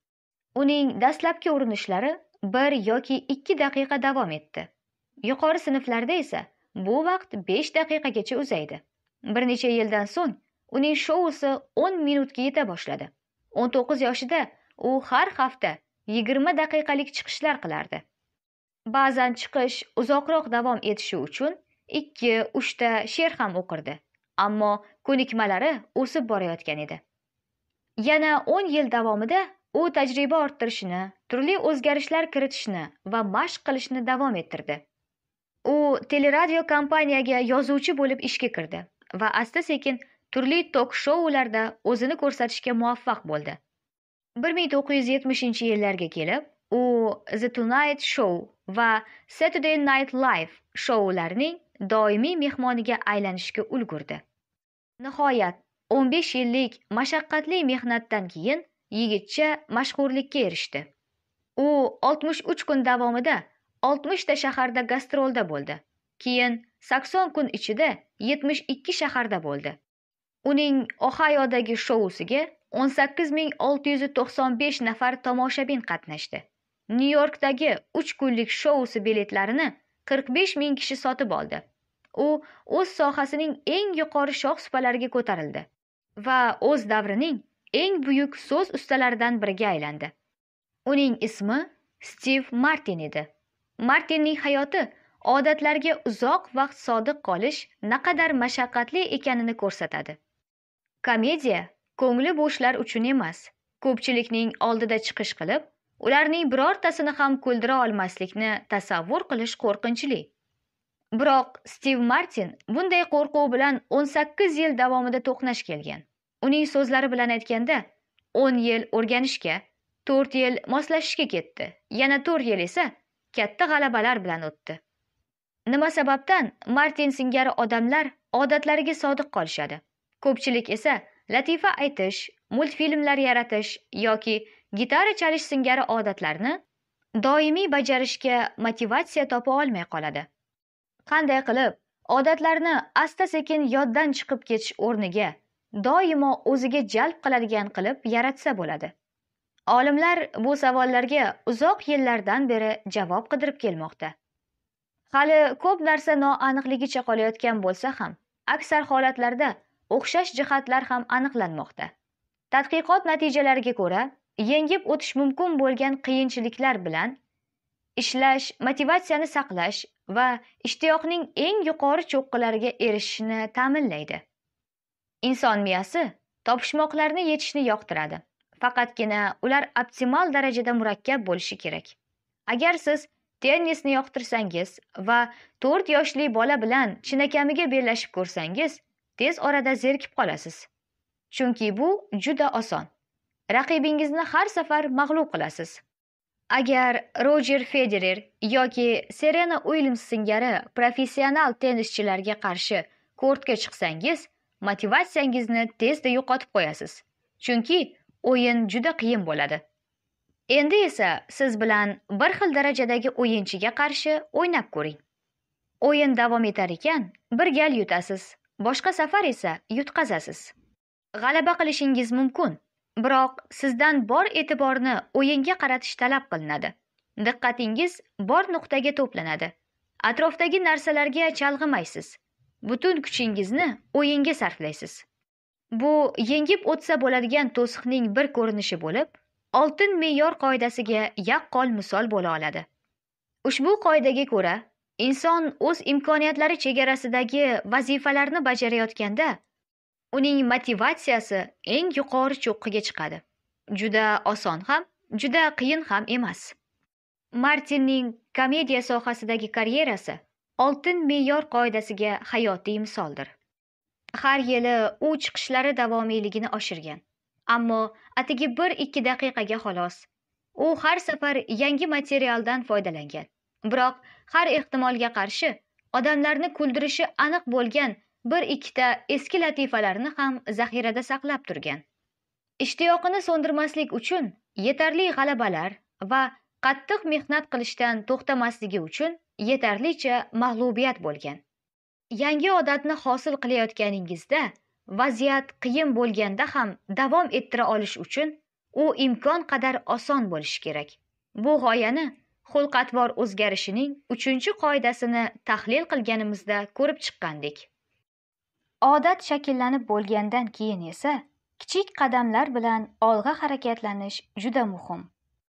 Uning dastlabki urinishlari bir yoki ikki daqiqa davom etdi. Yuqori sinflarda esa bu vaqt besh daqiqagacha uzaydi. Bir necha yildan so'ng uning shousi o'n minutga yeta boshladi. o'n to'qqiz yoshida u har hafta yigirma daqiqalik chiqishlar qilardi. Ba'zan chiqish uzoqroq davom etishi uchun ikki uch ta she'r ham o'qirdi, ammo ko'nikmalari o'sib borayotgan edi. Yana o'n yil davomida u tajriba orttirishni, turli o'zgarishlar kiritishni va mashq qilishni davom ettirdi. U teleradio kompaniyaga yozuvchi bo'lib ishga kirdi va asta-sekin turli tok-shoularda o'zini ko'rsatishga muvaffaq bo'ldi. bir ming to'qqiz yuz yetmishinchi yillarga kelib, u The Tonight Show va Saturday Night Live shoularining doimiy mehmoniga aylanishga ulgurdi. Nihoyat o'n besh yillik mashaqqatli mehnatdan keyin yigitcha mashhurlikka erishdi. U oltmish uch kun davomida oltmish ta shaharda gastrolda bo'ldi. Keyin sakson kun ichida yetmish ikki shaharda bo'ldi. Uning Ohaiyodagi shousiga o'n sakkiz ming olti yuz to'qson besh nafar tomoshabin qatnashdi. Nyu-Yorkdagi uch kunlik shousi biletlarini qirq besh ming kishi sotib oldi. U o'z sohasining eng yuqori shoh-supalariga ko'tarildi va o'z davrining eng buyuk so'z ustalaridan biriga aylandi. Uning ismi Stiv Martin edi. Martinning hayoti odatlarga uzoq vaqt sodiq qolish naqadar mashaqqatli ekanini ko'rsatadi. Komediya ko'ngli bo'shlar uchun emas, ko'pchilikning oldida chiqish qilib, ularning birortasini ham kuldira olmaslikni tasavvur qilish qo'rqinchli. Biroq Stiv Martin bunday qo'rquv bilan o'n sakkiz yil davomida to'qnash kelgan. Uning so'zlari bilan aytganda, o'n yil o'rganishga, to'rt yil moslashishga ketdi. Yana to'rt yil esa katta g'alabalar bilan o'tdi. Nima sababdan Martin singari odamlar odatlariga sodiq qolishadi? Ko'pchilik esa latifa aytish, multfilmlar yaratish yoki gitara chalish singari odatlarni doimiy bajarishga motivatsiya topa olmay qoladi. Qanday qilib odatlarni asta-sekin yoddan chiqib ketish o'rniga doimo o'ziga jalb qiladigan qilib yaratsa bo'ladi? Olimlar bu savollarga uzoq yillardan beri javob qidirib kelmoqda. Hali ko'p narsa noaniqligicha qolayotgan bo'lsa ham, aksar holatlarda o'xshash jihatlar ham aniqlanmoqda. Tadqiqot natijalariga ko'ra, yengib o'tish mumkin bo'lgan qiyinchiliklar bilan ishlash motivatsiyani saqlash va ishtiyoqning eng yuqori cho'qqilariga erishishni ta'minlaydi. Inson miyasi topishmoqlarni yechishni yoqtiradi. Faqatgina ular optimal darajada murakkab bo'lishi kerak. Agar siz tennisni yoqtirsangiz va to'rt yoshli bola bilan chinakamiga bellashib ko'rsangiz, tez orada zerikib qolasiz. Chunki bu juda oson. Raqibingizni har safar mag'lub qilasiz. Agar Roger Federer yoki Serena Williams singari professional tennischilarga qarshi kortga chiqsangiz, motivatsiyangizni tezda yo'qotib qo'yasiz. Chunki o'yin juda qiyin bo'ladi. Endi esa siz bilan bir xil darajadagi o'yinchiga qarshi o'ynab ko'ring. O'yin davom etar ekan, bir gal yutasiz, boshqa safar esa yutqazasiz. G'alaba qilishingiz mumkin, biroq sizdan bor e'tiborni o'yinga qaratish talab qilinadi. Diqqatingiz bor nuqtaga to'planadi. Atrofdagi narsalarga chalg'imaysiz. Butun kuchingizni o'yinga sarflaysiz. Bu yengib o'tsa bo'ladigan to'siqning bir ko'rinishi bo'lib, oltin me'yor qoidasiga yaqqol misol bo'la oladi. Ushbu qoidaga ko'ra, Inson o'z imkoniyatlari chegarasidagi vazifalarni bajarayotganda, uning motivatsiyasi eng yuqori cho'qqiga chiqadi. Juda oson ham, juda qiyin ham emas. Martinning komediya sohasidagi karyerasi oltin me'yor qoidasiga hayotiy misoldir. Har yili u chiqishlari davomiyligini oshirgan. Ammo atigi bir ikki daqiqaga xolos. U har safar yangi materialdan foydalangan. Biroq har ehtimolga qarshi odamlarni kuldirishi aniq bo'lgan bir ikkita eski latifalarni ham zaxirada saqlab turgan. Ishtiyoqini so'ndirmaslik uchun yetarli g'alabalar va qattiq mehnat qilishdan to'xtamasligi uchun yetarlicha mag'lubiyat bo'lgan. Yangi odatni hosil qilayotganingizda, vaziyat qiyin bo'lganda ham davom ettira olish uchun u imkon qadar oson bo'lishi kerak. Bu g'oyani xulq-atvor o'zgarishining uchinchi qoidasini tahlil qilganimizda ko'rib chiqqandik. Odat shakllanib bo'lgandan keyin esa kichik qadamlar bilan olg'a harakatlanish juda muhim.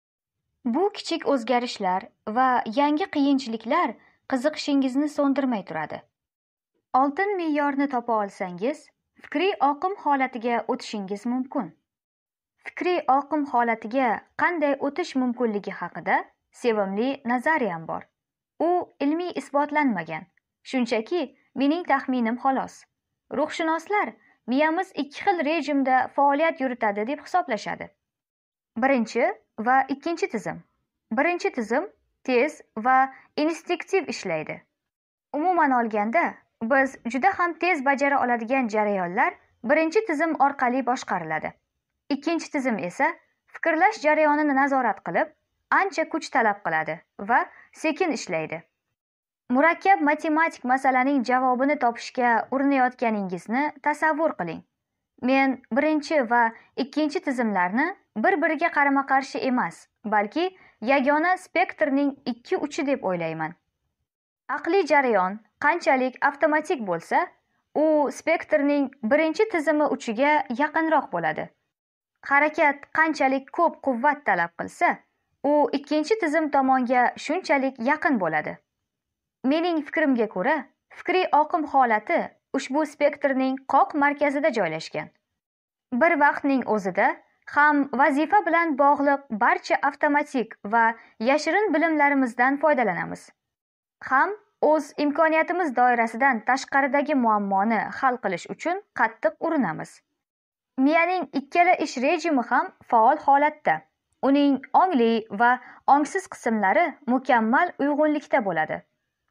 Bu kichik o'zgarishlar va yangi qiyinchiliklar qiziqishingizni so'ndirmay turadi. Oltin me'yorni topa olsangiz, fikriy oqim holatiga o'tishingiz mumkin. Fikriy oqim holatiga qanday o'tish mumkinligi haqida sevimli nazariyam bor. U ilmiy isbotlanmagan, shunchaki mening taxminim xolos. Ruhshunoslar miyamiz ikki xil rejimda faoliyat yuritadi deb hisoblashadi. Birinchi va ikkinchi tizim. Birinchi tizim tez va instinktiv ishlaydi. Umuman olganda, biz juda ham tez bajara oladigan jarayonlar birinchi tizim orqali boshqariladi. Ikkinchi tizim esa fikrlash jarayonini nazorat qilib, ancha kuch talab qiladi va sekin ishlaydi. Murakkab matematik masalaning javobini topishga urinayotganingizni tasavvur qiling. Men birinchi va ikkinchi tizimlarni bir-biriga qarama-qarshi emas, balki yagona spektrning ikki uchi deb o'ylayman. Aqliy jarayon qanchalik avtomatik bo'lsa, u spektrning birinchi tizimi uchiga yaqinroq bo'ladi. Harakat qanchalik ko'p quvvat talab qilsa, u ikkinchi tizim tomonga shunchalik yaqin bo'ladi. Mening fikrimga ko'ra, fikriy oqim holati ushbu spektrning qoq markazida joylashgan. Bir vaqtning o'zida ham vazifa bilan bog'liq barcha avtomatik va yashirin bilimlarimizdan foydalanamiz. Ham o'z imkoniyatimiz doirasidan tashqaridagi muammoni hal qilish uchun qattiq urinamiz. Miyaning ikkala ish rejimi ham faol holatda. Uning ongli va ongsiz qismlari mukammal uyg'unlikda bo'ladi.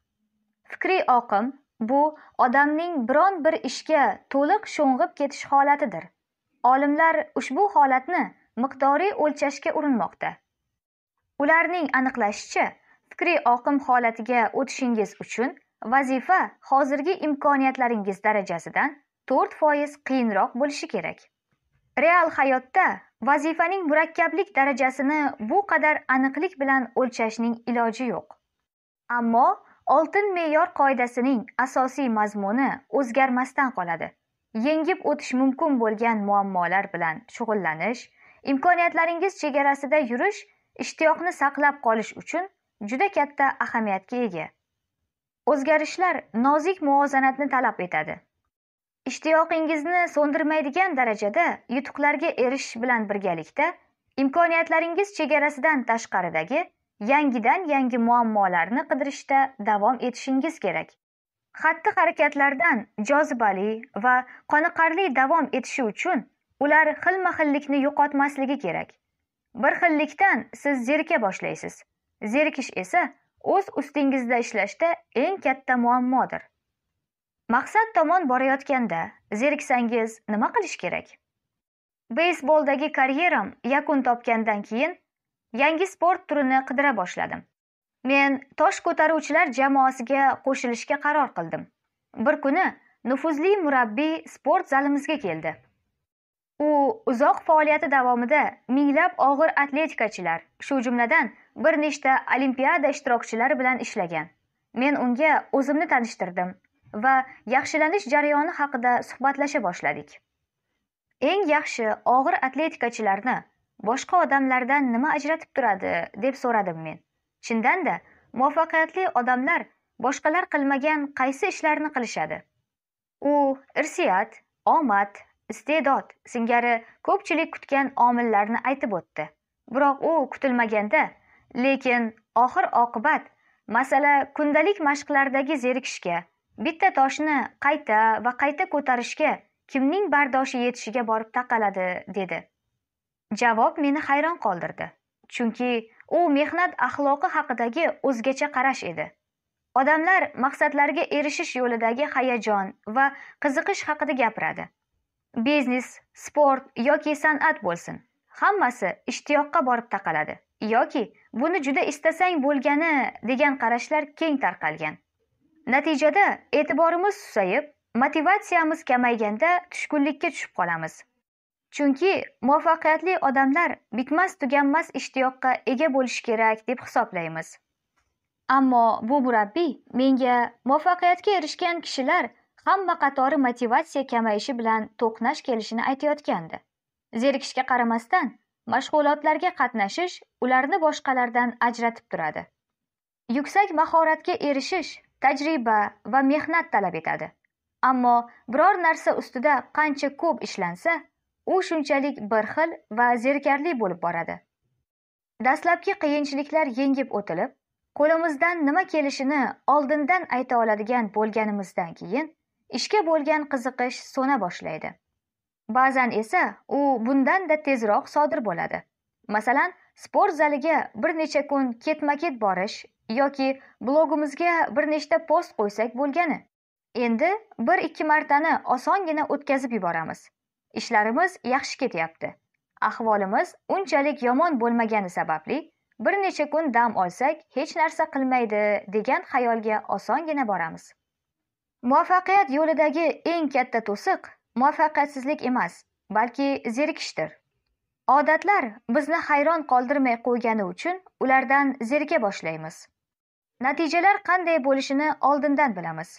Fikriy oqim bu odamning biron bir ishga to'liq sho'ng'ib ketish holatidir. Olimlar ushbu holatni miqdoriy o'lchashga urinmoqda. Ularning aniqlashicha, fikriy oqim holatiga o'tishingiz uchun vazifa hozirgi imkoniyatlaringiz darajasidan to'rt foiz qiyinroq bo'lishi kerak. Real hayotda vazifaning murakkablik darajasini bu qadar aniqlik bilan o'lchashning iloji yo'q. Ammo oltin me'yor qoidasining asosiy mazmuni o'zgarmasdan qoladi. Yengib o'tish mumkin bo'lgan muammolar bilan shug'ullanish, imkoniyatlaringiz chegarasida yurish, ishtiyoqni saqlab qolish uchun juda katta ahamiyatga ega. O'zgarishlar nozik muvozanatni talab etadi. Ishtiyoqingizni so'ndirmaydigan darajada yutuqlarga erishish bilan birgalikda imkoniyatlaringiz chegarasidan tashqaridagi yangidan yangi muammolarni qidirishda davom etishingiz kerak. Xatti-harakatlardan jozibali va qoniqarli davom etishi uchun ular xilma-xillikni yo'qotmasligi kerak. Bir xillikdan siz zerika boshlaysiz. Zerikish esa o'z ustingizda ishlashda eng katta muammodir. Maqsad tomon borayotganda zeriksangiz nima qilish kerak? Beysboldagi karyeram yakun topgandan keyin yangi sport turini qidira boshladim. Men tosh ko'taruvchilar jamoasiga qo'shilishga qaror qildim. Bir kuni nufuzli murabbiy sport zalimizga keldi. U uzoq faoliyati davomida minglab og'ir atletikachilar, shu jumladan bir nechta olimpiada ishtirokchilari bilan ishlagan. Men unga o'zimni tanishtirdim va yaxshilanish jarayoni haqida suhbatlasha boshladik. Eng yaxshi og'ir atletikachilarni boshqa odamlardan nima ajratib turadi deb so'radim men. Chindan-da muvaffaqiyatli odamlar boshqalar qilmagan qaysi ishlarni qilishadi? U irsiyat, omad, iste'dod singari ko'pchilik kutgan omillarni aytib o'tdi. Biroq u kutilmaganda, lekin oxir-oqibat masala kundalik mashqlardagi zerikishga, bitta toshni qayta va qayta ko'tarishga kimning bardoshi yetishiga borib taqaladi, dedi. Javob meni hayron qoldirdi. Chunki u mehnat axloqi haqidagi o'zgacha qarash edi. Odamlar maqsadlarga erishish yo'lidagi hayajon va qiziqish haqida gapiradi. Biznes, sport yoki san'at bo'lsin, hammasi ishtiyoqqa borib taqaladi yoki buni juda istasang bo'lgani degan qarashlar keng tarqalgan. Natijada e'tiborimiz susayib, motivatsiyamiz kamayganda tushkunlikka tushib qolamiz. Chunki muvaffaqiyatli odamlar bitmas tuganmas ishtiyoqqa ega bo'lishi kerak deb hisoblaymiz. Ammo bu murabbiy menga muvaffaqiyatga erishgan kishilar hamma qatori motivatsiya kamayishi bilan to'qnash kelishini aytayotgandi. Zerikishga qaramasdan, mashg'ulotlarga qatnashish ularni boshqalardan ajratib turadi. Yuksak mahoratga erishish tajriba va mehnat talab etadi. Ammo biror narsa ustida qancha ko'p ishlansa, u shunchalik bir xil va zerikarli bo'lib boradi. Dastlabki qiyinchiliklar yengib o'tilib, qo'limizdan nima kelishini oldindan ayta oladigan bo'lganimizdan keyin ishga bo'lgan qiziqish so'na boshlaydi. Ba'zan esa u bundan-da tezroq sodir bo'ladi. Masalan, sport zaliga bir necha kun ketma-ket borish yoki blogimizga bir nechta post qo'ysak bo'lgani. Endi bir ikki martani osongina o'tkazib yuboramiz. Ishlarimiz yaxshi ketyapti. Ahvolimiz unchalik yomon bo'lmagani sababli bir necha kun dam olsak hech narsa qilmaydi degan xayolga osongina boramiz. Muvaffaqiyat yo'lidagi eng katta to'siq muvaffaqiyatsizlik emas, balki zerikishdir. Odatlar bizni hayron qoldirmay qo'ygani uchun ulardan zerika boshlaymiz. Natijalar qanday bo'lishini oldindan bilamiz.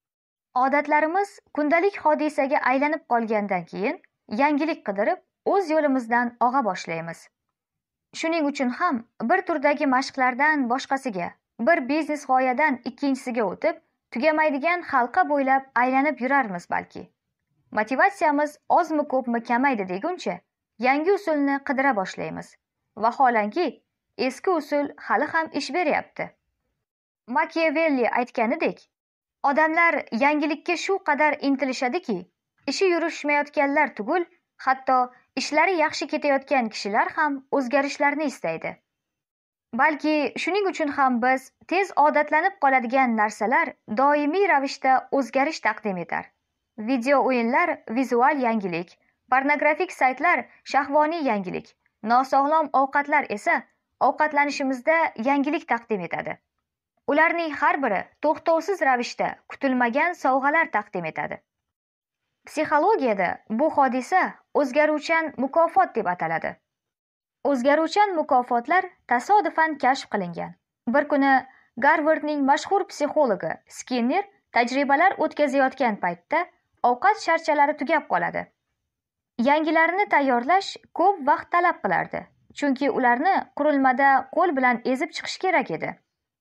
Odatlarimiz kundalik hodisaga aylanib qolgandan keyin yangilik qidirib, o'z yo'limizdan og'a boshlaymiz. Shuning uchun ham bir turdagi mashqlardan boshqasiga, bir biznes g'oyadan ikkinchisiga o'tib, tugamaydigan halqa bo'ylab aylanib yurarmiz balki. Motivatsiyamiz ozmi ko'pmi kamaydi deguncha, yangi usulni qidira boshlaymiz. Vaholanki, eski usul hali ham ish beryapti. Machiavelli aytganidek, odamlar yangilikka shu qadar intilishadiki, ishi yurishmayotganlar tugul, hatto ishlari yaxshi ketayotgan kishilar ham o'zgarishlarni istaydi. Balki shuning uchun ham biz tez odatlanib qoladigan narsalar doimiy ravishda o'zgarish taqdim etar. Video o'yinlar vizual yangilik, pornografik saytlar shahvoniy yangilik, nosog'lom ovqatlar esa ovqatlanishimizda yangilik taqdim etadi. Ularning har biri to'xtovsiz ravishda kutilmagan sovg'alar taqdim etadi. Psixologiyada bu hodisa o'zgaruvchan mukofot deb ataladi. O'zgaruvchan mukofotlar tasodifan kashf qilingan. Bir kuni Garvardning mashhur psixologi Skinner tajribalar o'tkazayotgan paytda ovqat sharchalari tugab qoladi. Yangilarini tayyorlash ko'p vaqt talab qilardi, chunki ularni qurilmada qo'l bilan ezib chiqish kerak edi.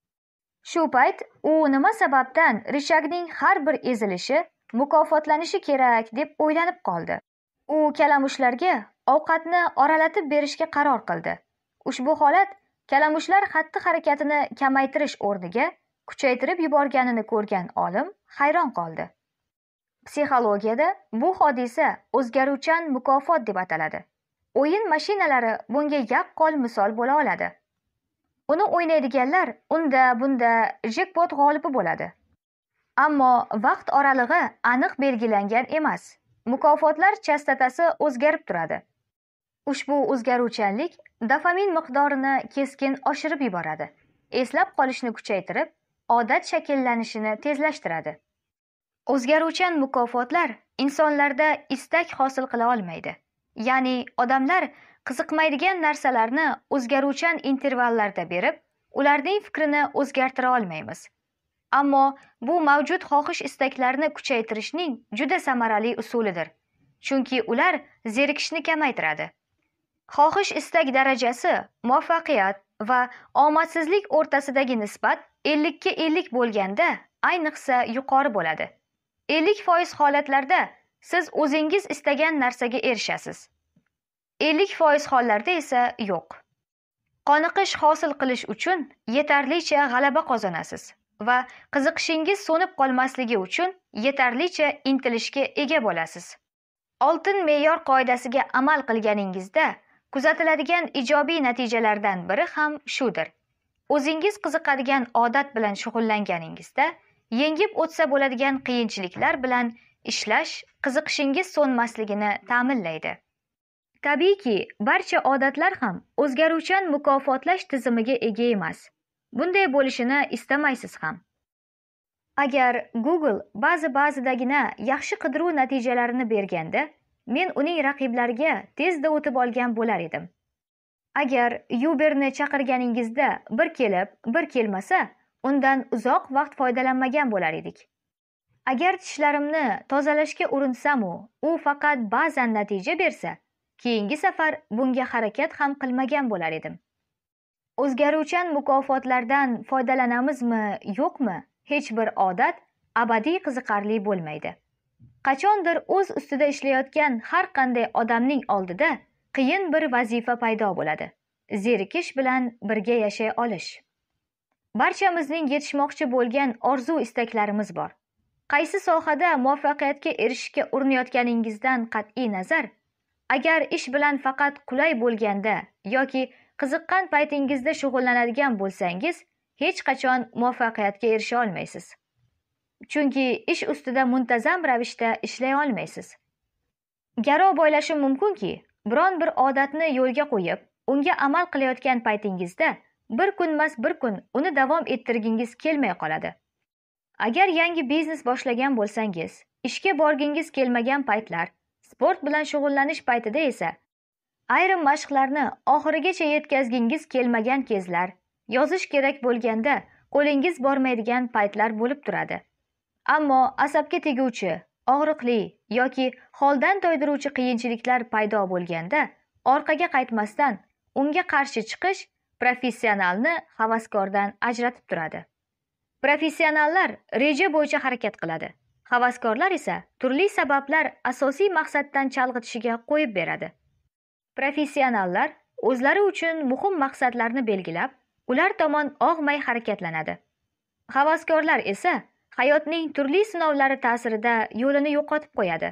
Shu payt u nima sababdan rishagning har bir ezilishi mukofotlanishi kerak deb o'ylanib qoldi. U kalamushlarga ovqatni oralatib berishga qaror qildi. Ushbu holat kalamushlar xatti-harakatini kamaytirish o'rniga kuchaytirib yuborganini ko'rgan olim hayron qoldi. Psixologiyada bu hodisa o'zgaruvchan mukofot deb ataladi. O'yin mashinalari bunga yaqqol misol bo'la oladi. Uni o'ynaydiganlar unda bunda jekpot g'olibi bo'ladi. Ammo vaqt oralig'i aniq belgilangan emas. Mukofotlar chastotasi o'zgarib turadi. Ushbu o'zgaruvchanlik dopamin miqdorini keskin oshirib yuboradi. Eslab qolishni kuchaytirib, odat shakllanishini tezlashtiradi. O'zgaruvchan mukofotlar insonlarda istak hosil qila olmaydi. Ya'ni odamlar qiziqmaydigan narsalarni o'zgaruvchan intervallarda berib, ularning fikrini o'zgartira olmaymiz. Ammo bu mavjud xohish istaklarni kuchaytirishning juda samarali usulidir. Chunki ular zerikishni kamaytiradi. Xohish istak darajasi muvaffaqiyat va omadsizlik o'rtasidagi nisbat ellikka ellik bo'lganda ayniqsa yuqori bo'ladi. ellik foiz holatlarda siz o'zingiz istagan narsaga erishasiz. ellik foiz hollarda esa yo'q. Qoniqish hosil qilish uchun yetarlicha g'alaba qozonasiz va qiziqishingiz so'nib qolmasligi uchun yetarlicha intilishga ega bo'lasiz. Oltin me'yor qoidasiga amal qilganingizda kuzatiladigan ijobiy natijalardan biri ham shudir. O'zingiz qiziqadigan odat bilan shug'ullanganingizda yengib o'tsa bo'ladigan qiyinchiliklar bilan ishlash qiziqishingiz so'nmasligini ta'minlaydi. Tabiiyki, barcha odatlar ham o'zgaruvchan mukofotlash tizimiga ega emas. Bunday bo'lishini istamaysiz ham. Agar Google ba'zi-ba'zidagina yaxshi qidiruv natijalarini berganda, men uning raqiblariga tezda o'tib olgan bo'lar edim. Agar Uberni chaqirganingizda bir kelib, bir kelmasa, undan uzoq vaqt foydalanmagan bo'lar edik. Agar tishlarimni tozalashga urinsam-u, u faqat ba'zan natija bersa, keyingi safar bunga harakat ham qilmagan bo'lar edim. O'zgaruvchan mukofotlardan foydalanamizmi, yo'qmi? Hech bir odat abadiy qiziqarli bo'lmaydi. Qachondir o'z ustida ishlayotgan har qanday odamning oldida qiyin bir vazifa paydo bo'ladi. Zerikish bilan birga yashay olish. Barchamizning yetishmoqchi bo'lgan orzu-istaklarimiz bor. Qaysi sohada muvaffaqiyatga erishishga urinayotganingizdan qat'iy nazar, agar ish bilan faqat qulay bo'lganda yoki qiziqqan paytingizda shug'ullanadigan bo'lsangiz, hech qachon muvaffaqiyatga erisha olmaysiz. Chunki ish ustida muntazam ravishda ishlay olmaysiz. Garov bo'ylashi mumkinki, biron bir odatni yo'lga qo'yib, unga amal qilayotgan paytingizda bir kunmas bir kun uni davom ettirgingiz kelmay qoladi. Agar yangi biznes boshlagan bo'lsangiz, ishga borgingiz kelmagan paytlar, sport bilan shug'ullanish paytida esa ayrim mashqlarni oxirigacha yetkazgingiz kelmagan kezlar, yozish kerak bo'lganda qo'lingiz bormaydigan paytlar bo'lib turadi. Ammo asabga teguvchi, og'riqli yoki holdan toydiruvchi qiyinchiliklar paydo bo'lganda, orqaga qaytmasdan unga qarshi chiqish professionalni havaskordan ajratib turadi. Professionallar reja bo'yicha harakat qiladi. Havaskorlar esa turli sabablar asosiy maqsaddan chalg'itishiga qo'yib beradi. Professionallar o'zlari uchun muhim maqsadlarni belgilab, ular tomon og'may harakatlanadi. Havaskorlar esa hayotning turli sinovlari ta'sirida yo'lini yo'qotib qo'yadi.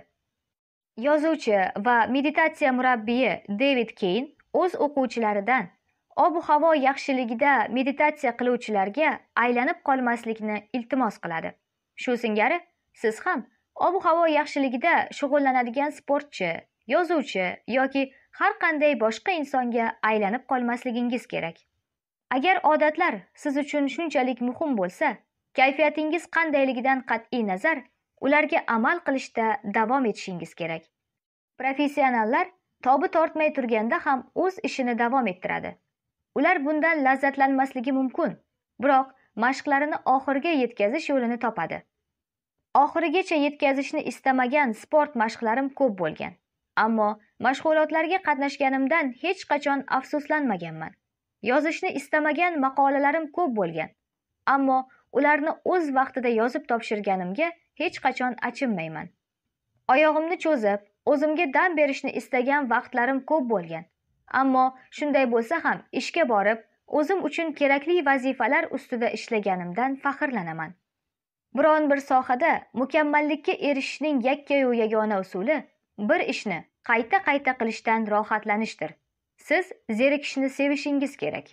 Yozuvchi va meditatsiya murabbiyi David Keyn o'z o'quvchilaridan ob-havo yaxshiligida meditatsiya qiluvchilarga aylanib qolmaslikni iltimos qiladi. Shu singari siz ham ob-havo yaxshiligida shug'ullanadigan sportchi, yozuvchi yoki har qanday boshqa insonga aylanib qolmasligingiz kerak. Agar odatlar siz uchun shunchalik muhim bo'lsa, kayfiyatingiz qandayligidan qat'iy nazar, ularga amal qilishda davom etishingiz kerak. Professionallar tobi tortmay turganda ham o'z ishini davom ettiradi. Ular bundan lazzatlanmasligi mumkin, biroq mashqlarini oxiriga yetkazish yo'lini topadi. Oxirigacha yetkazishni istamagan sport mashqlarim ko'p bo'lgan. Ammo mashg'ulotlarga qatnashganimdan hech qachon afsuslanmaganman. Yozishni istamagan maqolalarim ko'p bo'lgan. Ammo ularni o'z vaqtida yozib topshirganimga hech qachon achinmayman. Oyog'imni cho'zib, o'zimga dam berishni istagan vaqtlarim ko'p bo'lgan. Ammo shunday bo'lsa ham ishga borib, o'zim uchun kerakli vazifalar ustida ishlaganimdan faxrlanaman. Biron bir sohada mukammallikka erishishning yakka-yu yagona usuli bir ishni qayta-qayta qilishdan rohatlanishdir. Siz zerikishni sevishingiz kerak.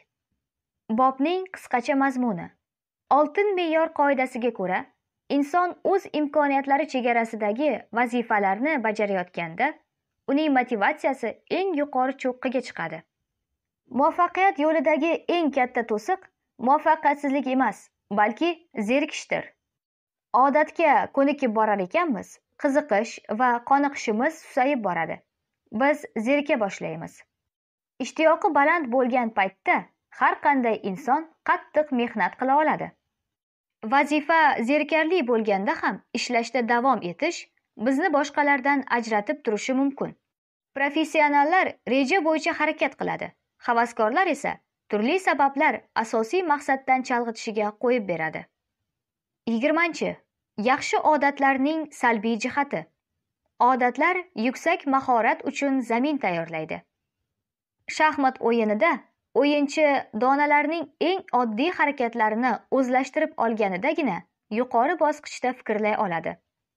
Bobning qisqacha mazmuni. Oltin me'yor qoidasiga ko'ra, inson o'z imkoniyatlari chegarasidagi vazifalarni bajarayotganda, uning motivatsiyasi eng yuqori cho'qqiga chiqadi. Muvaffaqiyat yo'lidagi eng katta to'siq muvaffaqiyatsizlik emas, balki zerikishdir. Odatga ko'nikib borar ekanmiz, qiziqish va qoniqishimiz susayib boradi. Biz zerika boshlaymiz. Ishtiyoqi baland bo'lgan paytda har qanday inson qattiq mehnat qila oladi. Vazifa zerikarli bo'lganda ham ishlashda davom etish bizni boshqalardan ajratib turishi mumkin. Professionallar reja bo'yicha harakat qiladi. Havaskorlar esa turli sabablar asosiy maqsaddan chalg'itishiga qo'yib beradi. yigirmanchi. Yaxshi odatlarning salbiy jihati. Odatlar yuksak mahorat uchun zamin tayyorlaydi. Shaxmat o'yinida o'yinchi donalarning eng oddiy harakatlarini o'zlashtirib olganidagina yuqori bosqichda fikrlay oladi.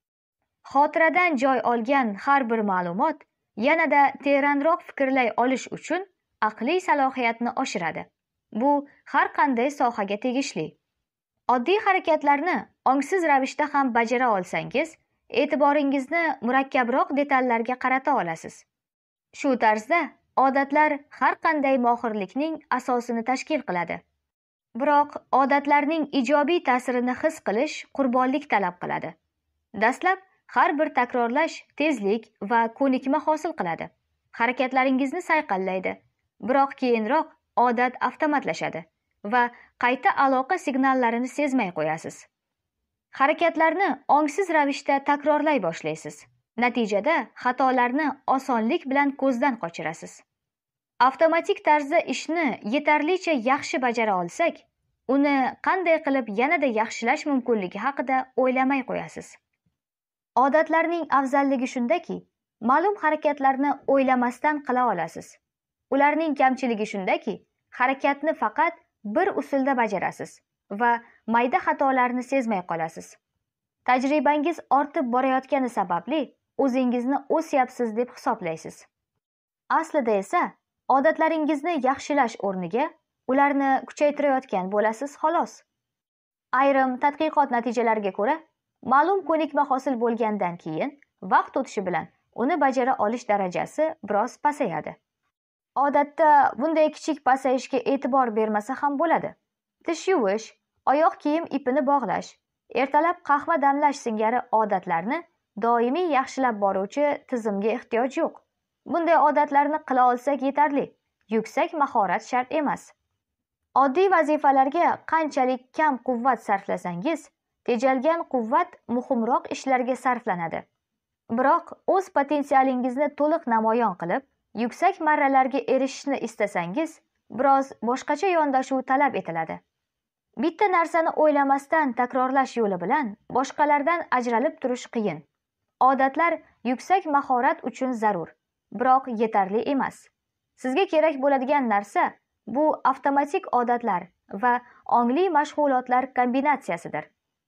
Xotiradan joy olgan har bir ma'lumot yanada teranroq fikrlay olish uchun aqliy salohiyatni oshiradi. Bu har qanday sohaga tegishli. Oddiy harakatlarni ongsiz ravishda ham bajara olsangiz, e'tiboringizni murakkabroq detallarga qarata olasiz. Shu tarzda odatlar har qanday mohirlikning asosini tashkil qiladi. Biroq odatlarning ijobiy ta'sirini his qilish qurbonlik talab qiladi. Dastlab har bir takrorlash tezlik va ko'nikma hosil qiladi. Harakatlaringizni sayqallaydi. Biroq keyinroq odat avtomatlashadi va qayta aloqa signallarini sezmay qo'yasiz. Harakatlarni ongsiz ravishda takrorlay boshlaysiz. Natijada xatolarni osonlik bilan ko'zdan qochirasiz. Avtomatik tarzda ishni yetarlicha yaxshi bajara olsak, uni qanday qilib yanada yaxshilash mumkinligi haqida o'ylamay qo'yasiz. Odatlarning afzalligi shundaki, ma'lum harakatlarni o'ylamasdan qila olasiz. Ularning kamchiligi shundaki, harakatni faqat bir usulda bajarasiz va mayda xatolarni sezmay qolasiz. Tajribangiz ortib borayotgani sababli o'zingizni o'syapsiz deb hisoblaysiz. Aslida esa odatlaringizni yaxshilash o'rniga ularni kuchaytirayotgan bo'lasiz xolos. Ayrim tadqiqot natijalariga ko'ra, ma'lum ko'nikma hosil bo'lgandan keyin vaqt o'tishi bilan uni bajara olish darajasi biroz pasayadi. Odatda bunday kichik pasayishga e'tibor bermasa ham bo'ladi. Tish yuvish, oyoq kiyim ipini bog'lash, ertalab qahva damlash singari odatlarni doimiy yaxshilab boruvchi tizimga ehtiyoj yo'q. Bunday odatlarni qila olsak yetarli. Yuksak mahorat shart emas. Oddiy vazifalarga qanchalik kam quvvat sarflasangiz, tejalgan quvvat muhimroq ishlarga sarflanadi. Biroq o'z potensialingizni to'liq namoyon qilib, yuksak marralarga erishishni istasangiz, biroz boshqacha yondashuv talab etiladi. Bitta narsani o'ylamasdan takrorlash yo'li bilan boshqalardan ajralib turish qiyin. Odatlar yuksak mahorat uchun zarur, biroq yetarli emas. Sizga kerak bo'ladigan narsa bu avtomatik odatlar va ongli mashg'ulotlar kombinatsiyasidir.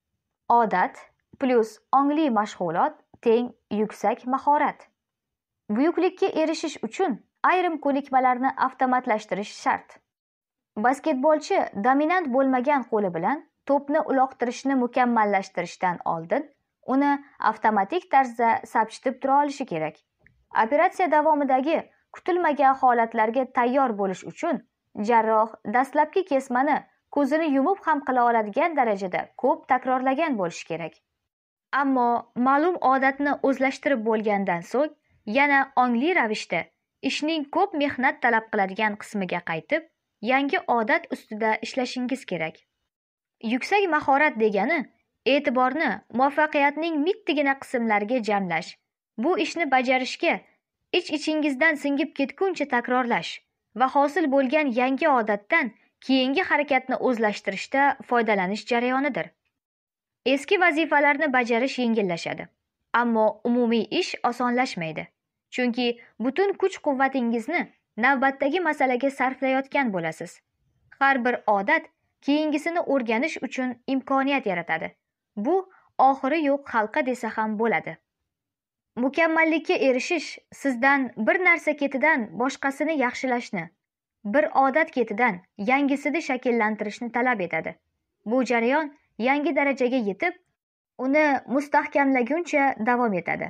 Odat plus ongli mashg'ulot teng yuksak mahorat. Buyuklikka erishish uchun ayrim ko'nikmalarni avtomatlashtirish shart. Basketbolchi dominant bo'lmagan qo'li bilan to'pni uloqtirishni mukammallashtirishdan oldin uni avtomatik tarzda sapchitib tura olishi kerak. Operatsiya davomidagi kutilmagan holatlarga tayyor bo'lish uchun jarroh dastlabki kesmani ko'zini yumib ham qila oladigan darajada ko'p takrorlagan bo'lishi kerak. Ammo ma'lum odatni o'zlashtirib bo'lgandan so'ng yana ongli ravishda ishning ko'p mehnat talab qiladigan qismiga qaytib, yangi odat ustida ishlashingiz kerak. Yuksak mahorat degani e'tiborni muvaffaqiyatning mittigina qismlariga jamlash. Bu ishni bajarishga ich-ichingizdan singib ketguncha takrorlash va hosil bo'lgan yangi odatdan keyingi harakatni o'zlashtirishda foydalanish jarayonidir. Eski vazifalarni bajarish yengillashadi, ammo umumiy ish osonlashmaydi. Chunki butun kuch-quvvatingizni navbatdagi masalaga sarflayotgan bo'lasiz. Har bir odat keyingisini o'rganish uchun imkoniyat yaratadi. Bu oxiri yo'q halqa desa ham bo'ladi. Mukammallikka erishish sizdan bir narsa ketidan boshqasini yaxshilashni, bir odat ketidan yangisini shakllantirishni talab etadi. Bu jarayon yangi darajaga yetib, uni mustahkamlaguncha davom etadi.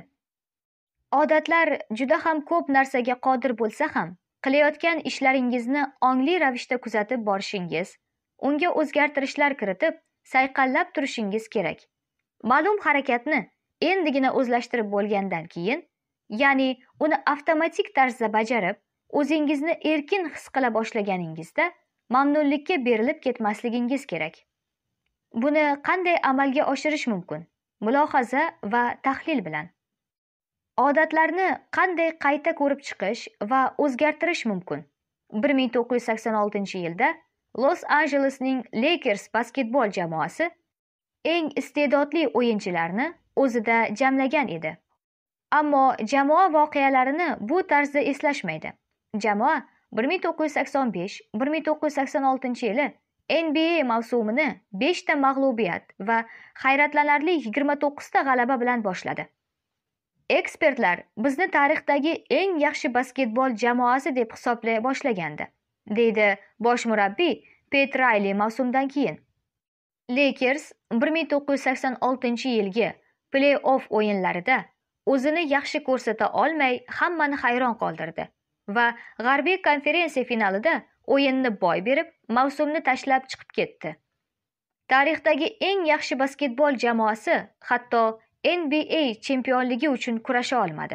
Odatlar juda ham ko'p narsaga qodir bo'lsa ham, qilayotgan ishlaringizni ongli ravishda kuzatib borishingiz, unga o'zgartirishlar kiritib, sayqallab turishingiz kerak. Ma'lum harakatni endigina o'zlashtirib bo'lgandan keyin, ya'ni uni avtomatik tarzda bajarib, o'zingizni erkin his qila boshlaganingizda mamnunlikka berilib ketmasligingiz kerak. Buni qanday amalga oshirish mumkin? Mulohaza va tahlil bilan. Odatlarni qanday qayta ko'rib chiqish va o'zgartirish mumkin? bir ming to'qqiz yuz sakson oltinchi yilda Los Anjelesning Lakers basketbol jamoasi eng iste'dodli o'yinchilarni o'zida jamlagan edi. Ammo jamoa voqealarini bu tarzda eslashmaydi. Jamoa bir ming to'qqiz yuz sakson besh bir ming to'qqiz yuz sakson oltinchi yili N B A mavsumini besh ta mag'lubiyat va hayratlanarli yigirma to'qqiz ta g'alaba bilan boshladi. Ekspertlar bizni tarixdagi eng yaxshi basketbol jamoasi deb hisoblay boshlagandi, deydi bosh murabbiy Pat Riley mavsumdan keyin. Lakers bir ming to'qqiz yuz sakson oltinchi yilgi play-off o'yinlarida o'zini yaxshi ko'rsata olmay hammani hayron qoldirdi va G'arbiy konferensiya finalida o'yinni boy berib, mavsumni tashlab chiqib ketdi. Tarixdagi eng yaxshi basketbol jamoasi hatto N B A chempionligi uchun kurasha olmadi.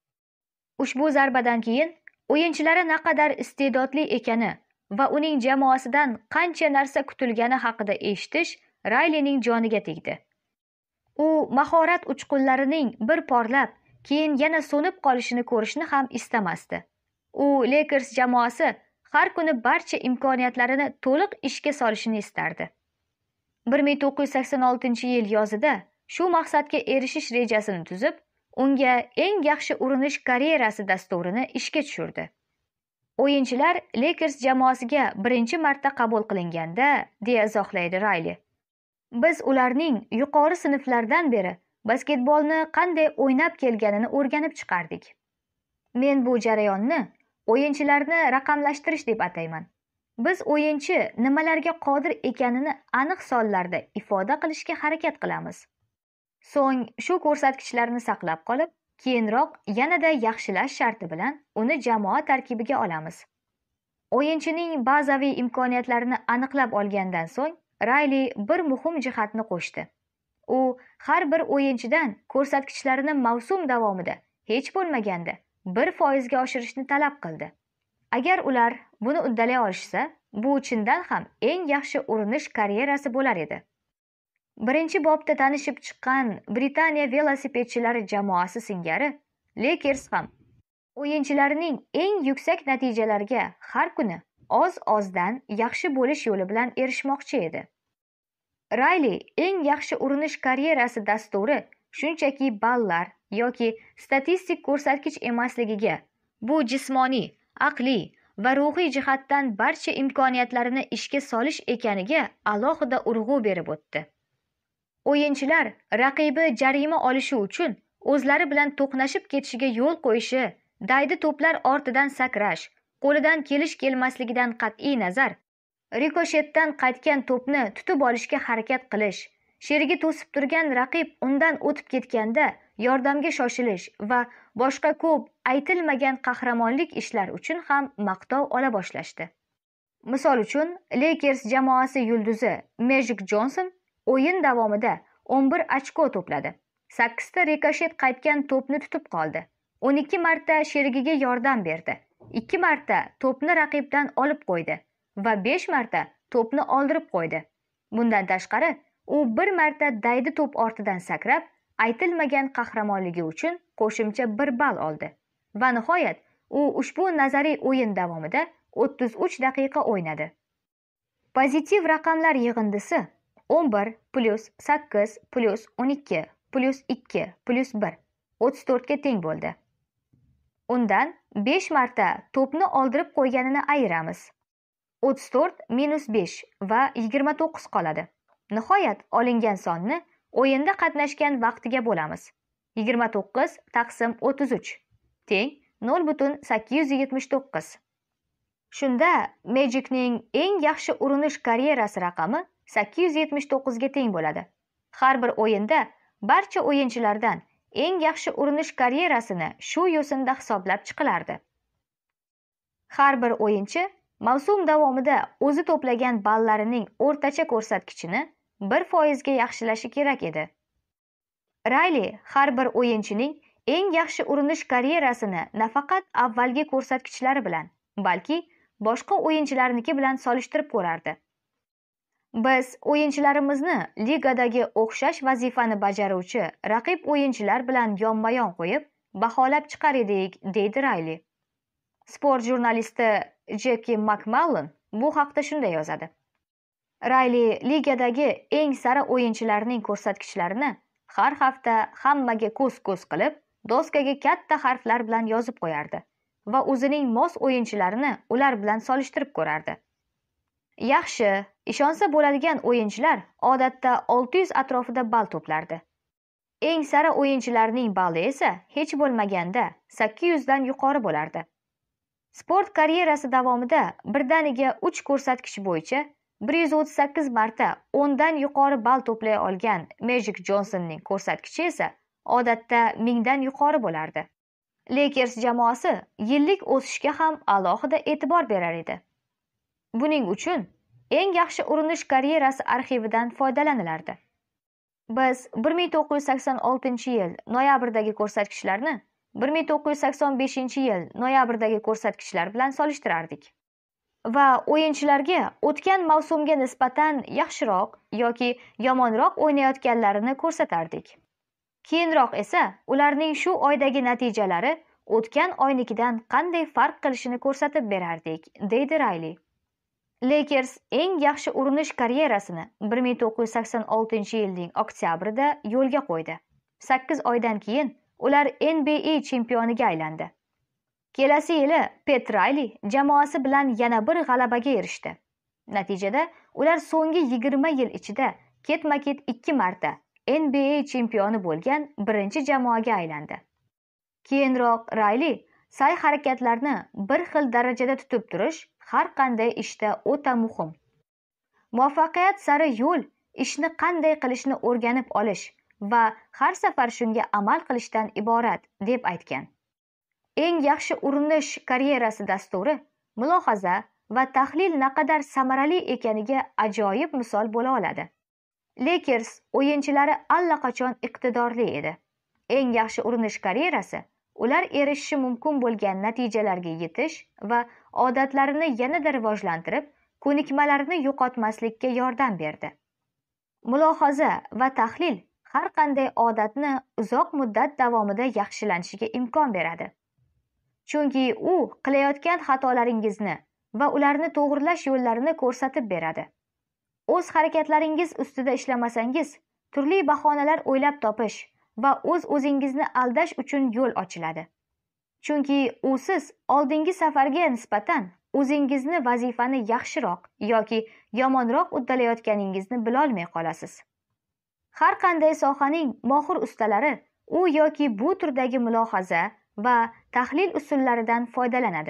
Ushbu zarbadan keyin o'yinchilari naqadar iste'dodli ekani va uning jamoasidan qancha narsa kutilgani haqida eshitish Rayleyning joniga tegdi. U mahorat uchqunlarining bir porlab, keyin yana so'nib qolishini ko'rishni ham istamasdi. U Lakers jamoasi har kuni barcha imkoniyatlarini to'liq ishga solishini istardi. bir ming to'qqiz yuz sakson oltinchi yil yozida shu maqsadga erishish rejasini tuzib, unga eng yaxshi urinish karyerasi dasturini ishga tushirdi. O'yinchilar Lakers jamoasiga birinchi marta qabul qilinganda, deya izohlaydi Rayley. Biz ularning yuqori sinflardan beri basketbolni qanday o'ynab kelganini o'rganib chiqardik. Men bu jarayonni o'yinchilarni raqamlashtirish deb atayman. Biz o'yinchi nimalarga qodir ekanini aniq sonlarda ifoda qilishga harakat qilamiz. So'ng shu ko'rsatkichlarni saqlab qolib, keyinroq yanada yaxshilash sharti bilan uni jamoa tarkibiga olamiz. O'yinchining bazaviy imkoniyatlarini aniqlab olgandan so'ng, Rayley bir muhim jihatni qo'shdi. U har bir o'yinchidan ko'rsatkichlarini mavsum davomida hech bo'lmaganda bir foizga oshirishni talab qildi. Agar ular buni uddalay olishsa, bu chindan ham eng yaxshi urinish karyerasi bo'lar edi. Birinchi bobda tanishib chiqqan Britaniya velosipedchilari jamoasi singari Lakers ham o'yinchilarining eng yuksak natijalarga har kuni oz-ozdan yaxshi bo'lish yo'li bilan erishmoqchi edi. Rayley eng yaxshi urinish karyerasi dasturi shunchaki ballar yoki statistik ko'rsatkich emasligiga, bu jismoniy, aqliy va ruhiy jihatdan barcha imkoniyatlarini ishga solish ekaniga alohida urg'u berib o'tdi. O'yinchilar raqibi jarima olishi uchun o'zlari bilan to'qnashib ketishiga yo'l qo'yishi, daydi to'plar ortidan sakrash, qo'lidan kelish-kelmasligidan qat'iy nazar, rikoshetdan qaytgan to'pni tutib olishga harakat qilish, sherigi to'sib turgan raqib undan o'tib ketganda yordamga shoshilish va boshqa ko'p aytilmagan qahramonlik ishlar uchun ham maqtov ola boshlashdi. Misol uchun, Lakers jamoasi yulduzi Magic Johnson o'yin davomida o'n bir ochko to'pladi. sakkiz ta rikoshet qaytgan to'pni tutib qoldi. o'n ikki marta sherigiga yordam berdi. ikki marta to'pni raqibdan olib qo'ydi va besh marta to'pni oldirib qo'ydi. Bundan tashqari, u bir marta daydi to'p ortidan sakrab, aytilmagan qahramonligi uchun qo'shimcha bir ball oldi. Va nihoyat, u ushbu nazariy o'yin davomida o'ttiz uch daqiqa o'ynadi. Pozitiv raqamlar yig'indisi o'n bir plus sakkiz plus o'n ikki plus ikki plus bir o'ttiz to'rt ga teng bo'ldi. Undan besh marta to'pni oldirib qo'yganini ayiramiz. o'ttiz to'rt minus besh va yigirma to'qqiz qoladi. Nihoyat olingan sonni o'yinda qatnashgan vaqtiga bo'lamiz. yigirma to'qqiz taqsim o'ttiz uch teng nol butun sakkiz yuz yetmish to'qqiz. Shunda Magicning eng yaxshi urinish karyerasi raqami sakkiz yuz yetmish to'qqiz ga teng bo'ladi. Har bir o'yinda barcha o'yinchilardan eng yaxshi urinish karyerasini shu yo'sinda hisoblab chiqilardi. Har bir o'yinchi mavsum davomida o'zi to'plagan ballarining o'rtacha ko'rsatkichini bir foizga yaxshilashi kerak edi. Rayley har bir o'yinchining eng yaxshi urinish karyerasini nafaqat avvalgi ko'rsatkichlari bilan, balki boshqa o'yinchilarniki bilan solishtirib ko'rardi. Biz o'yinchilarimizni ligadagi o'xshash vazifani bajaruvchi raqib o'yinchilar bilan yonma-yon qo'yib, baholab chiqar edik, deydi Rayley. Sport jurnalisti Jeki McMullen bu haqda shunday yozadi. Rayli ligadagi eng sara o'yinchilarning ko'rsatkichlarini har hafta hammaga ko'z-ko'z qilib, doskaga katta harflar bilan yozib qo'yardi va o'zining mos o'yinchilarini ular bilan solishtirib ko'rardi. Yaxshi, ishonsa bo'ladigan o'yinchilar odatda olti yuz atrofida ball to'plardi. Eng sara o'yinchilarning balli esa hech bo'lmaganda sakkiz yuz dan yuqori bo'lardi. Sport karyerasi davomida birdaniga uch ko'rsatkich bo'yicha bir yuz o'ttiz sakkiz marta o'n dan yuqori ball to'play olgan Magic Johnsonning ko'rsatkichi esa odatda ming dan yuqori bo'lardi. Lakers jamoasi yillik o'sishga ham alohida e'tibor berar edi. Buning uchun eng yaxshi urinish karyerasi arxividan foydalanilardi. Biz bir ming to'qqiz yuz sakson oltinchi yil noyabrdagi ko'rsatkichlarni bir ming to'qqiz yuz sakson beshinchi yil noyabrdagi ko'rsatkichlar bilan solishtirardik va o'yinchilarga o'tgan mavsumga nisbatan yaxshiroq yoki yomonroq o'ynayotganlarini ko'rsatardik. Keyinroq esa ularning shu oydagi natijalari o'tgan oynikidan qanday farq qilishini ko'rsatib berardik, deydi Rayli. Lakers eng yaxshi urinish karyerasini bir ming to'qqiz yuz sakson oltinchi yilning oktyabrida yo'lga qo'ydi. sakkiz oydan keyin ular N B A chempioniga aylandi. Kelasi yili Pat Rayli jamoasi bilan yana bir g'alabaga erishdi. Natijada ular so'nggi yigirma yil ichida ketma-ket ikki marta N B A chempioni bo'lgan birinchi jamoaga aylandi. Keyinroq Rayli sa'y-harakatlarni bir xil darajada tutib turish har qanday ishda o'ta muhim. Muvaffaqiyat sari yo'l ishni qanday qilishni o'rganib olish va har safar shunga amal qilishdan iborat, deb aytgan. Eng yaxshi urinish karyerasi dasturi mulohaza va tahlil naqadar samarali ekaniga ajoyib misol bo'la oladi. Lakers o'yinchilari allaqachon iqtidorli edi. Eng yaxshi urinish karyerasi ular erishishi mumkin bo'lgan natijalarga yetish va odatlarini yanada rivojlantirib, ko'nikmalarini yo'qotmaslikka yordam berdi. Mulohaza va tahlil har qanday odatni uzoq muddat davomida yaxshilanishiga imkon beradi. Chunki u qilayotgan xatolaringizni va ularni to'g'rilash yo'llarini ko'rsatib beradi. O'z harakatlaringiz ustida ishlamasangiz, turli bahonalar o'ylab topish va o'z-o'zingizni aldash uchun yo'l ochiladi. Chunki u siz oldingi safarga nisbatan o'zingizni vazifani yaxshiroq yoki yomonroq uddalayotganingizni bilolmay qolasiz. Har qanday sohaning mohir ustalari u yoki bu turdagi mulohaza va tahlil usullaridan foydalanadi.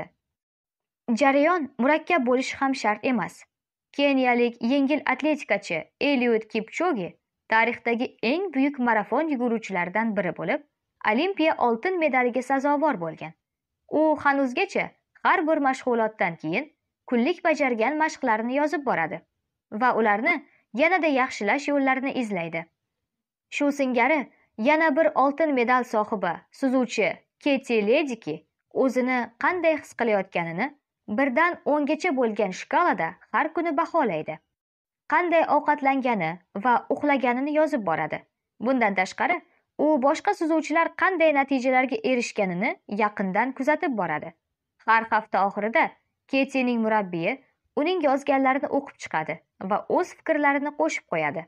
Jarayon murakkab bo'lishi ham shart emas. Keniyalik yengil atletikachi Eliud Kipchoge tarixdagi eng buyuk marafon yuguruvchilaridan biri bo'lib, Olimpiya oltin medaliga sazovor bo'lgan. U hanuzgacha har bir mashg'ulotdan keyin kunlik bajargan mashqlarini yozib boradi va ularni yanada yaxshilash yo'llarini izlaydi. Shu singari yana bir oltin medal sohibi suzuvchi Katie Ledecky o'zini qanday his qilayotganini birdan o'ngacha bo'lgan shkalada har kuni baholaydi. Qanday ovqatlangani va uxlaganini yozib boradi. Bundan tashqari, u boshqa suzuvchilar qanday natijalarga erishganini yaqindan kuzatib boradi. Har hafta oxirida Katie'ning murabbiyi uning yozganlarini o'qib chiqadi va o'z fikrlarini qo'shib qo'yadi.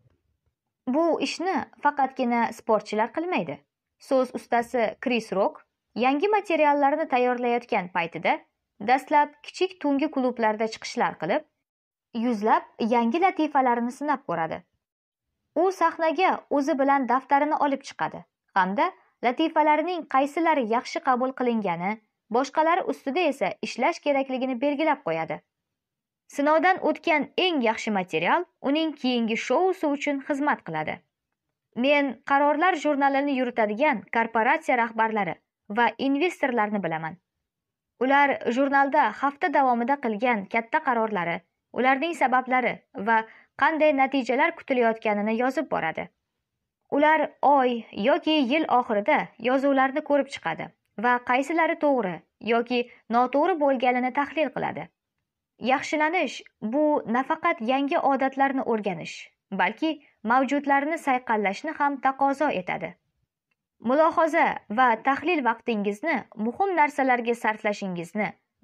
Bu ishni faqatgina sportchilar qilmaydi. So'z ustasi Chris Rock yangi materiallarni tayyorlayotgan paytida dastlab kichik tungi klublarda chiqishlar qilib, yuzlab yangi latifalarni sinab ko'radi. U sahnaga o'zi bilan daftarini olib chiqadi hamda latifalarining qaysilari yaxshi qabul qilingani, boshqalari ustida esa ishlash kerakligini belgilab qo'yadi. Sinovdan o'tgan eng yaxshi material uning keyingi shousi uchun xizmat qiladi. Men qarorlar jurnalini yuritadigan korporatsiya rahbarlari va investorlarni bilaman. Ular jurnalda hafta davomida qilgan katta qarorlari, ularning sabablari va qanday natijalar kutilayotganini yozib boradi. Ular oy yoki yil oxirida yozuvlarni ko'rib chiqadi va qaysilari to'g'ri yoki noto'g'ri bo'lganini tahlil qiladi. Yaxshilanish bu nafaqat yangi odatlarni o'rganish, balki mavjudlarni sayqallashni ham taqozo etadi. Mulohaza va tahlil vaqtingizni muhim narsalarga sarflashingizni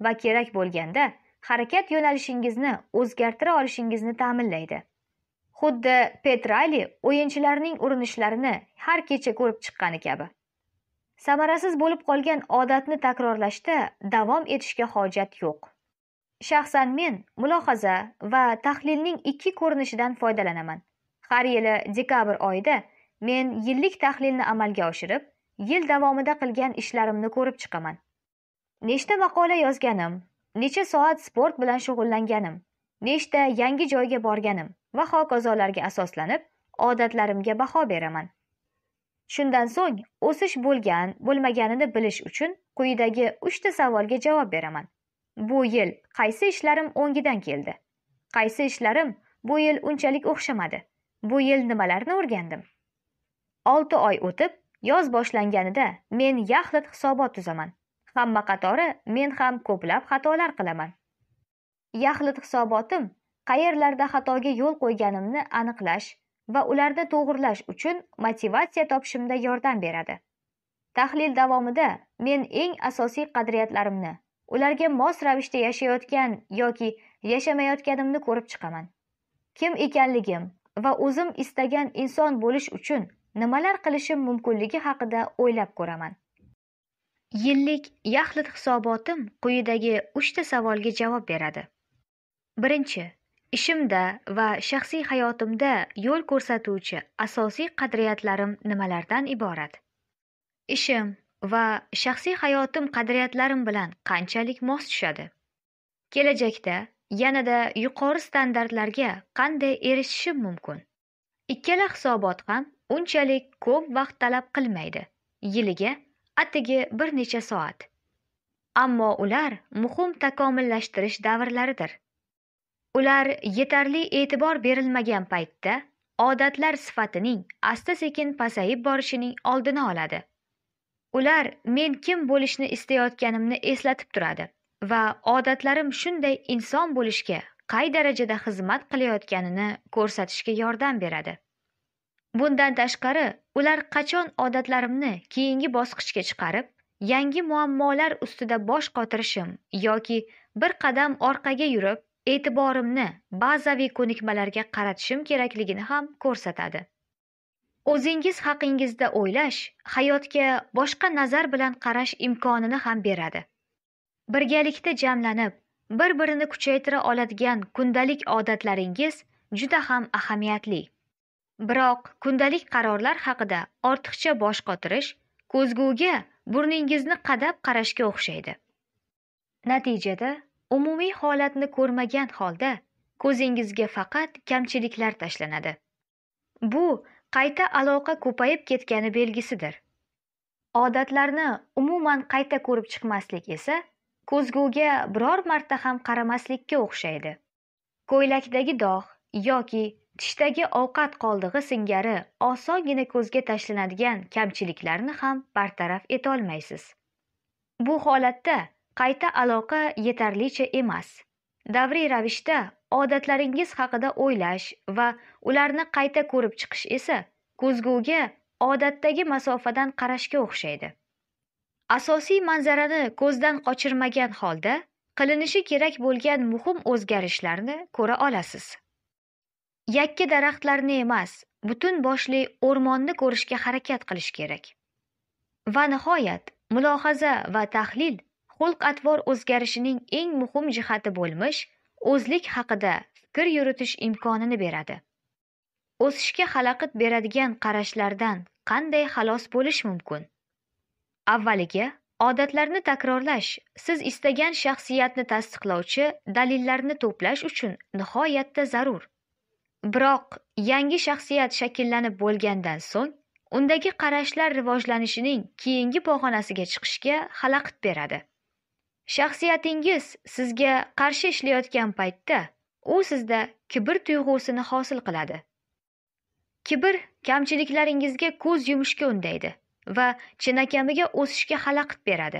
va kerak bo'lganda harakat yo'nalishingizni o'zgartira olishingizni ta'minlaydi. Xuddi Petrali o'yinchilarning urinishlarini har kecha ko'rib chiqqani kabi. Samarasiz bo'lib qolgan odatni takrorlashda davom etishga hojat yo'q. Shaxsan men mulohaza va tahlilning ikki ko'rinishidan foydalanaman. Har yili dekabr oyida men yillik tahlilni amalga oshirib, yil davomida qilgan ishlarimni ko'rib chiqaman. Nechta maqola yozganim, necha soat sport bilan shug'ullanganim, nechta yangi joyga borganim va hokazolarga asoslanib odatlarimga baho beraman. Shundan so'ng o'sish bo'lgan, bo'lmaganini bilish uchun quyidagi uchta savolga javob beraman. Bu yil qaysi ishlarim o'ngidan keldi? Qaysi ishlarim bu yil unchalik o'xshamadi? Bu yil nimalarni o'rgandim? olti oy o'tib, yoz boshlanganida men yaxlit hisobot tuzaman. Hamma qatori men ham ko'plab xatolar qilaman. Yaxlit hisobotim qayerlarda xatoga yo'l qo'yganimni aniqlash va ularni to'g'rilash uchun motivatsiya topishimda yordam beradi. Tahlil davomida men eng asosiy qadriyatlarimni, ularga mos ravishda yashayotgan yoki yashamayotganimni ko'rib chiqaman. Kim ekanligim va o'zim istagan inson bo'lish uchun nimalar qilishim mumkinligi haqida o'ylab ko'raman. Yillik yaxlit hisobotim quyidagi uchta savolga javob beradi. Birinchi, ishimda va shaxsiy hayotimda yo'l ko'rsatuvchi asosiy qadriyatlarim nimalardan iborat? Ishim va shaxsiy hayotim qadriyatlarim bilan qanchalik mos tushadi? Kelajakda yanada yuqori standartlarga qanday erishishim mumkin? Ikkala hisobot ham unchalik ko'p vaqt talab qilmaydi. Yiliga atigi bir necha soat. Ammo ular muhim takomillashtirish davrlaridir. Ular yetarli e'tibor berilmagan paytda odatlar sifatining asta-sekin pasayib borishining oldini oladi. Ular men kim bo'lishni istayotganimni eslatib turadi va odatlarim shunday inson bo'lishga qay darajada xizmat qilayotganini ko'rsatishga yordam beradi. Bundan tashqari, ular qachon odatlarimni keyingi bosqichga chiqarib, yangi muammolar ustida bosh qotirishim yoki bir qadam orqaga yurib, e'tiborimni bazaviy ko'nikmalarga qaratishim kerakligini ham ko'rsatadi. O'zingiz haqingizda o'ylash, hayotga boshqa nazar bilan qarash imkonini ham beradi. Birgalikda jamlanib, bir-birini kuchaytira oladigan kundalik odatlaringiz juda ham ahamiyatli. Biroq kundalik qarorlar haqida ortiqcha bosh qotirish ko'zguga burningizni qadab qarashga o'xshaydi. Natijada umumiy holatni ko'rmagan holda ko'zingizga faqat kamchiliklar tashlanadi. Bu qayta aloqa ko'payib ketgani belgisidir. Odatlarni umuman qayta ko'rib chiqmaslik esa ko'zguga biror marta ham qaramaslikka o'xshaydi. Ko'ylakdagi dog' yoki tishdagi ovqat qoldig'i singari osongina ko'zga tashlanadigan kamchiliklarni ham bartaraf etolmaysiz. Bu holatda qayta aloqa yetarlicha emas. Davriy ravishda odatlaringiz haqida o'ylash va ularni qayta ko'rib chiqish esa ko'zguga odatdagi masofadan qarashga o'xshaydi. Asosiy manzarani ko'zdan qochirmagan holda qilinishi kerak bo'lgan muhim o'zgarishlarni ko'ra olasiz. Yakka daraxtlarni emas, butun boshli o'rmonni ko'rishga harakat qilish kerak. Va nihoyat, mulohaza va tahlil xulq-atvor o'zgarishining eng muhim jihati bo'lmish o'zlik haqida fikr yuritish imkonini beradi. O'sishga xalaqit beradigan qarashlardan qanday xalos bo'lish mumkin? Avvaliga, odatlarni takrorlash siz istagan shaxsiyatni tasdiqlovchi dalillarni to'plash uchun nihoyatda zarur. Biroq yangi shaxsiyat shakllanib bo'lgandan so'ng, undagi qarashlar rivojlanishining keyingi pog'onasiga chiqishga xalaqit beradi. Shaxsiyatingiz sizga qarshi ishlayotgan paytda u sizda kibr tuyg'usini hosil qiladi. Kibr kamchiliklaringizga ko'z yumishga undaydi va chinakamiga o'sishga xalaqit beradi.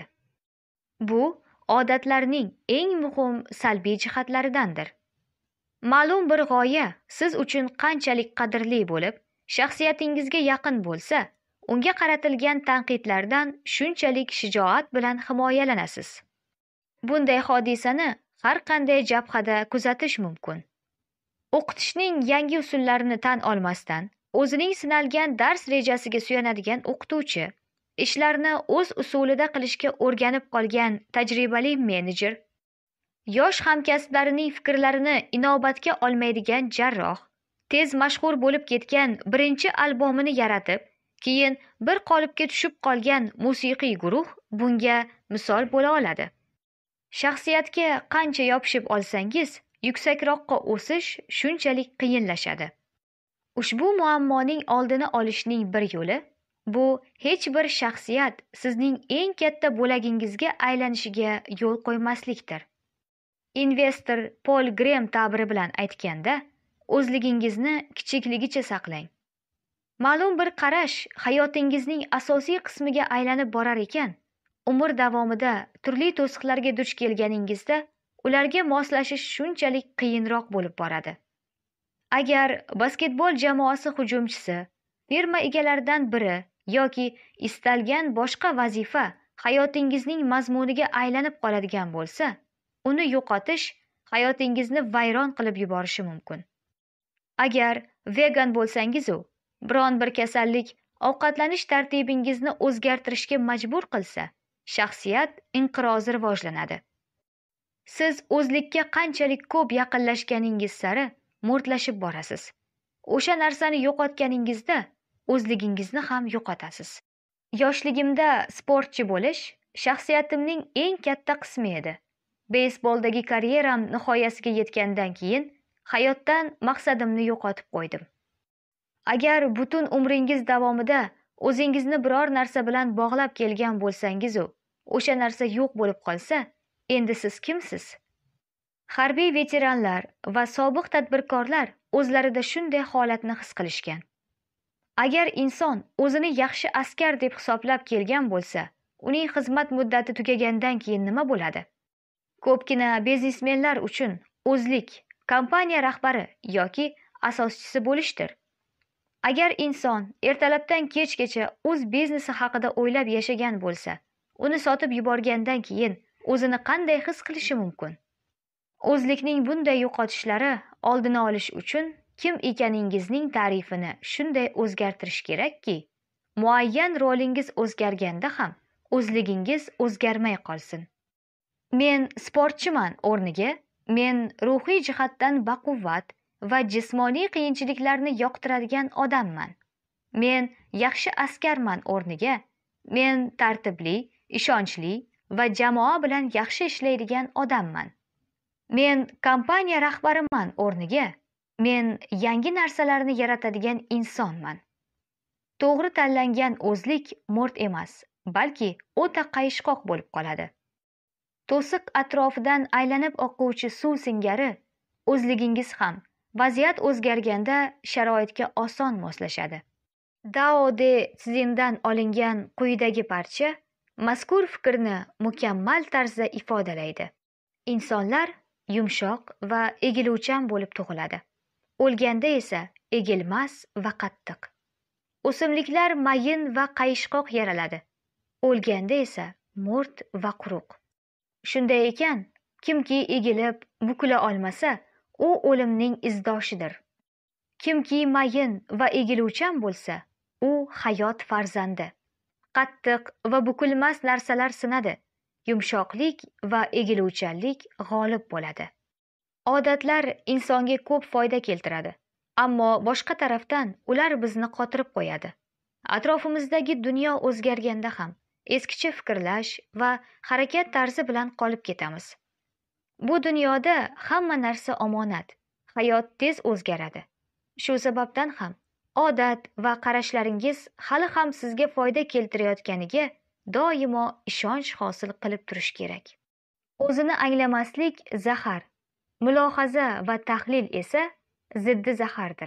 Bu odatlarning eng muhim salbiy jihatlaridandir. Ma'lum bir g'oya siz uchun qanchalik qadrli bo'lib, shaxsiyatingizga yaqin bo'lsa, unga qaratilgan tanqidlardan shunchalik shijoat bilan himoyalanasiz. Bunday hodisani har qanday jabhada kuzatish mumkin. O'qitishning yangi usullarini tan olmasdan, o'zining sinalgan dars rejasiga suyanadigan o'qituvchi, ishlarni o'z usulida qilishga o'rganib qolgan tajribali menejer, yosh hamkasblarining fikrlarini inobatga olmaydigan jarroh, tez mashhur bo'lib ketgan birinchi albomini yaratib, keyin bir qolipga tushib qolgan musiqiy guruh bunga misol bo'la oladi. Shaxsiyatga qancha yopishib olsangiz, yuksakroqqa o'sish shunchalik qiyinlashadi. Ushbu muammoning oldini olishning bir yo'li bu hech bir shaxsiyat sizning eng katta bo'lagingizga aylanishiga yo'l qo'ymaslikdir. Investor Pol Grem ta'biri bilan aytganda, o'zligingizni kichikligicha saqlang. Ma'lum bir qarash hayotingizning asosiy qismiga aylanib borar ekan, umr davomida turli to'siqlarga duch kelganingizda ularga moslashish shunchalik qiyinroq bo'lib boradi. Agar basketbol jamoasi hujumchisi, firma egalaridan biri yoki istalgan boshqa vazifa hayotingizning mazmuniga aylanib qoladigan bo'lsa, uni yo'qotish hayotingizni vayron qilib yuborishi mumkin. Agar vegan bo'lsangiz-u, biron bir kasallik ovqatlanish tartibingizni o'zgartirishga majbur qilsa, shaxsiyat inqirozi rivojlanadi. Siz o'zlikka qanchalik ko'p yaqinlashganingiz sari mo'rtlashib borasiz. O'sha narsani yo'qotganingizda o'zligingizni ham yo'qotasiz. Yoshligimda sportchi bo'lish shaxsiyatimning eng katta qismi edi. Beysboldagi karyeram nihoyasiga yetgandan keyin hayotdan maqsadimni yo'qotib qo'ydim. Agar butun umringiz davomida o'zingizni biror narsa bilan bog'lab kelgan bo'lsangiz-u, o'sha narsa yo'q bo'lib qolsa, endi siz kimsiz? Harbiy veteranlar va sobiq tadbirkorlar o'zlarida shunday holatni his qilishgan. Agar inson o'zini yaxshi askar deb hisoblab kelgan bo'lsa, uning xizmat muddati tugagandan keyin nima bo'ladi? Ko'pgina biznesmenlar uchun o'zlik kompaniya rahbari yoki asoschisi bo'lishdir. Agar inson ertalabdan kechgacha o'z biznesi haqida o'ylab yashagan bo'lsa, uni sotib yuborgandan keyin o'zini qanday his qilishi mumkin? O'zlikning bunday yo'qotishlari oldini olish uchun kim ekaningizning ta'rifini shunday o'zgartirish kerakki, muayyan rolingiz o'zgarganda ham o'zligingiz o'zgarmay qolsin. Men sportchiman o'rniga men ruhiy jihatdan baquvvat va jismoniy qiyinchiliklarni yoqtiradigan odamman. Men yaxshi askarman o'rniga men tartibli, ishonchli va jamoa bilan yaxshi ishlaydigan odamman. Men kompaniya rahbariman o'rniga men yangi narsalarni yaratadigan insonman. To'g'ri tanlangan o'zlik mo'rt emas, balki o'ta qayishqoq bo'lib qoladi. To'siq atrofidan aylanib oquvchi suv singari o'zligingiz ham vaziyat o'zgarganda sharoitga oson moslashadi. Dao de Czindan olingan quyidagi parcha mazkur fikrni mukammal tarzda ifodalaydi. Insonlar yumshoq va egiluvchan bo'lib tug'iladi. O'lganda esa egilmas va qattiq. O'simliklar mayin va qayishqoq yaraladi. O'lganda esa mo'rt va quruq. Shunday ekan, kimki egilib, bukila olmasa, u o'limning izdoshidir. Kimki mayin va egiluvchan bo'lsa, u hayot farzandi. Qattiq va bukilmas narsalar sinadi. Yumshoqlik va egiluvchanlik g'olib bo'ladi. Odatlar insonga ko'p foyda keltiradi, ammo boshqa tarafdan ular bizni qotirib qo'yadi. Atrofimizdagi dunyo o'zgarganda ham eskicha fikrlash va harakat tarzi bilan qolib ketamiz. Bu dunyoda hamma narsa omonat, hayot tez o'zgaradi. Shu sababdan ham odat va qarashlaringiz hali ham sizga foyda keltirayotganiga doimo ishonch hosil qilib turish kerak. O'zini anglamaslik zahar, mulohaza va tahlil esa ziddi zahardir.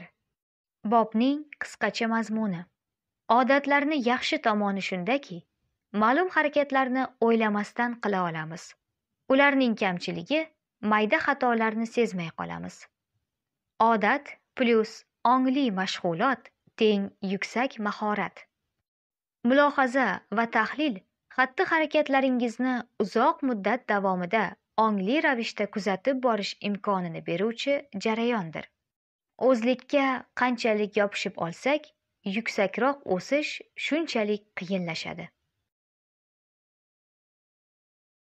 Bobning qisqacha mazmuni. Odatlarni yaxshi tomoni shundaki, ma'lum harakatlarni o'ylamasdan qila olamiz. Ularning kamchiligi mayda xatolarni sezmay qolamiz. Odat plus ongli mashg'ulot teng yuksak mahorat. Mulohaza va tahlil xatti-harakatlaringizni uzoq muddat davomida ongli ravishda kuzatib borish imkonini beruvchi jarayondir. O'zlikka qanchalik yopishib olsak, yuksakroq o'sish shunchalik qiyinlashadi.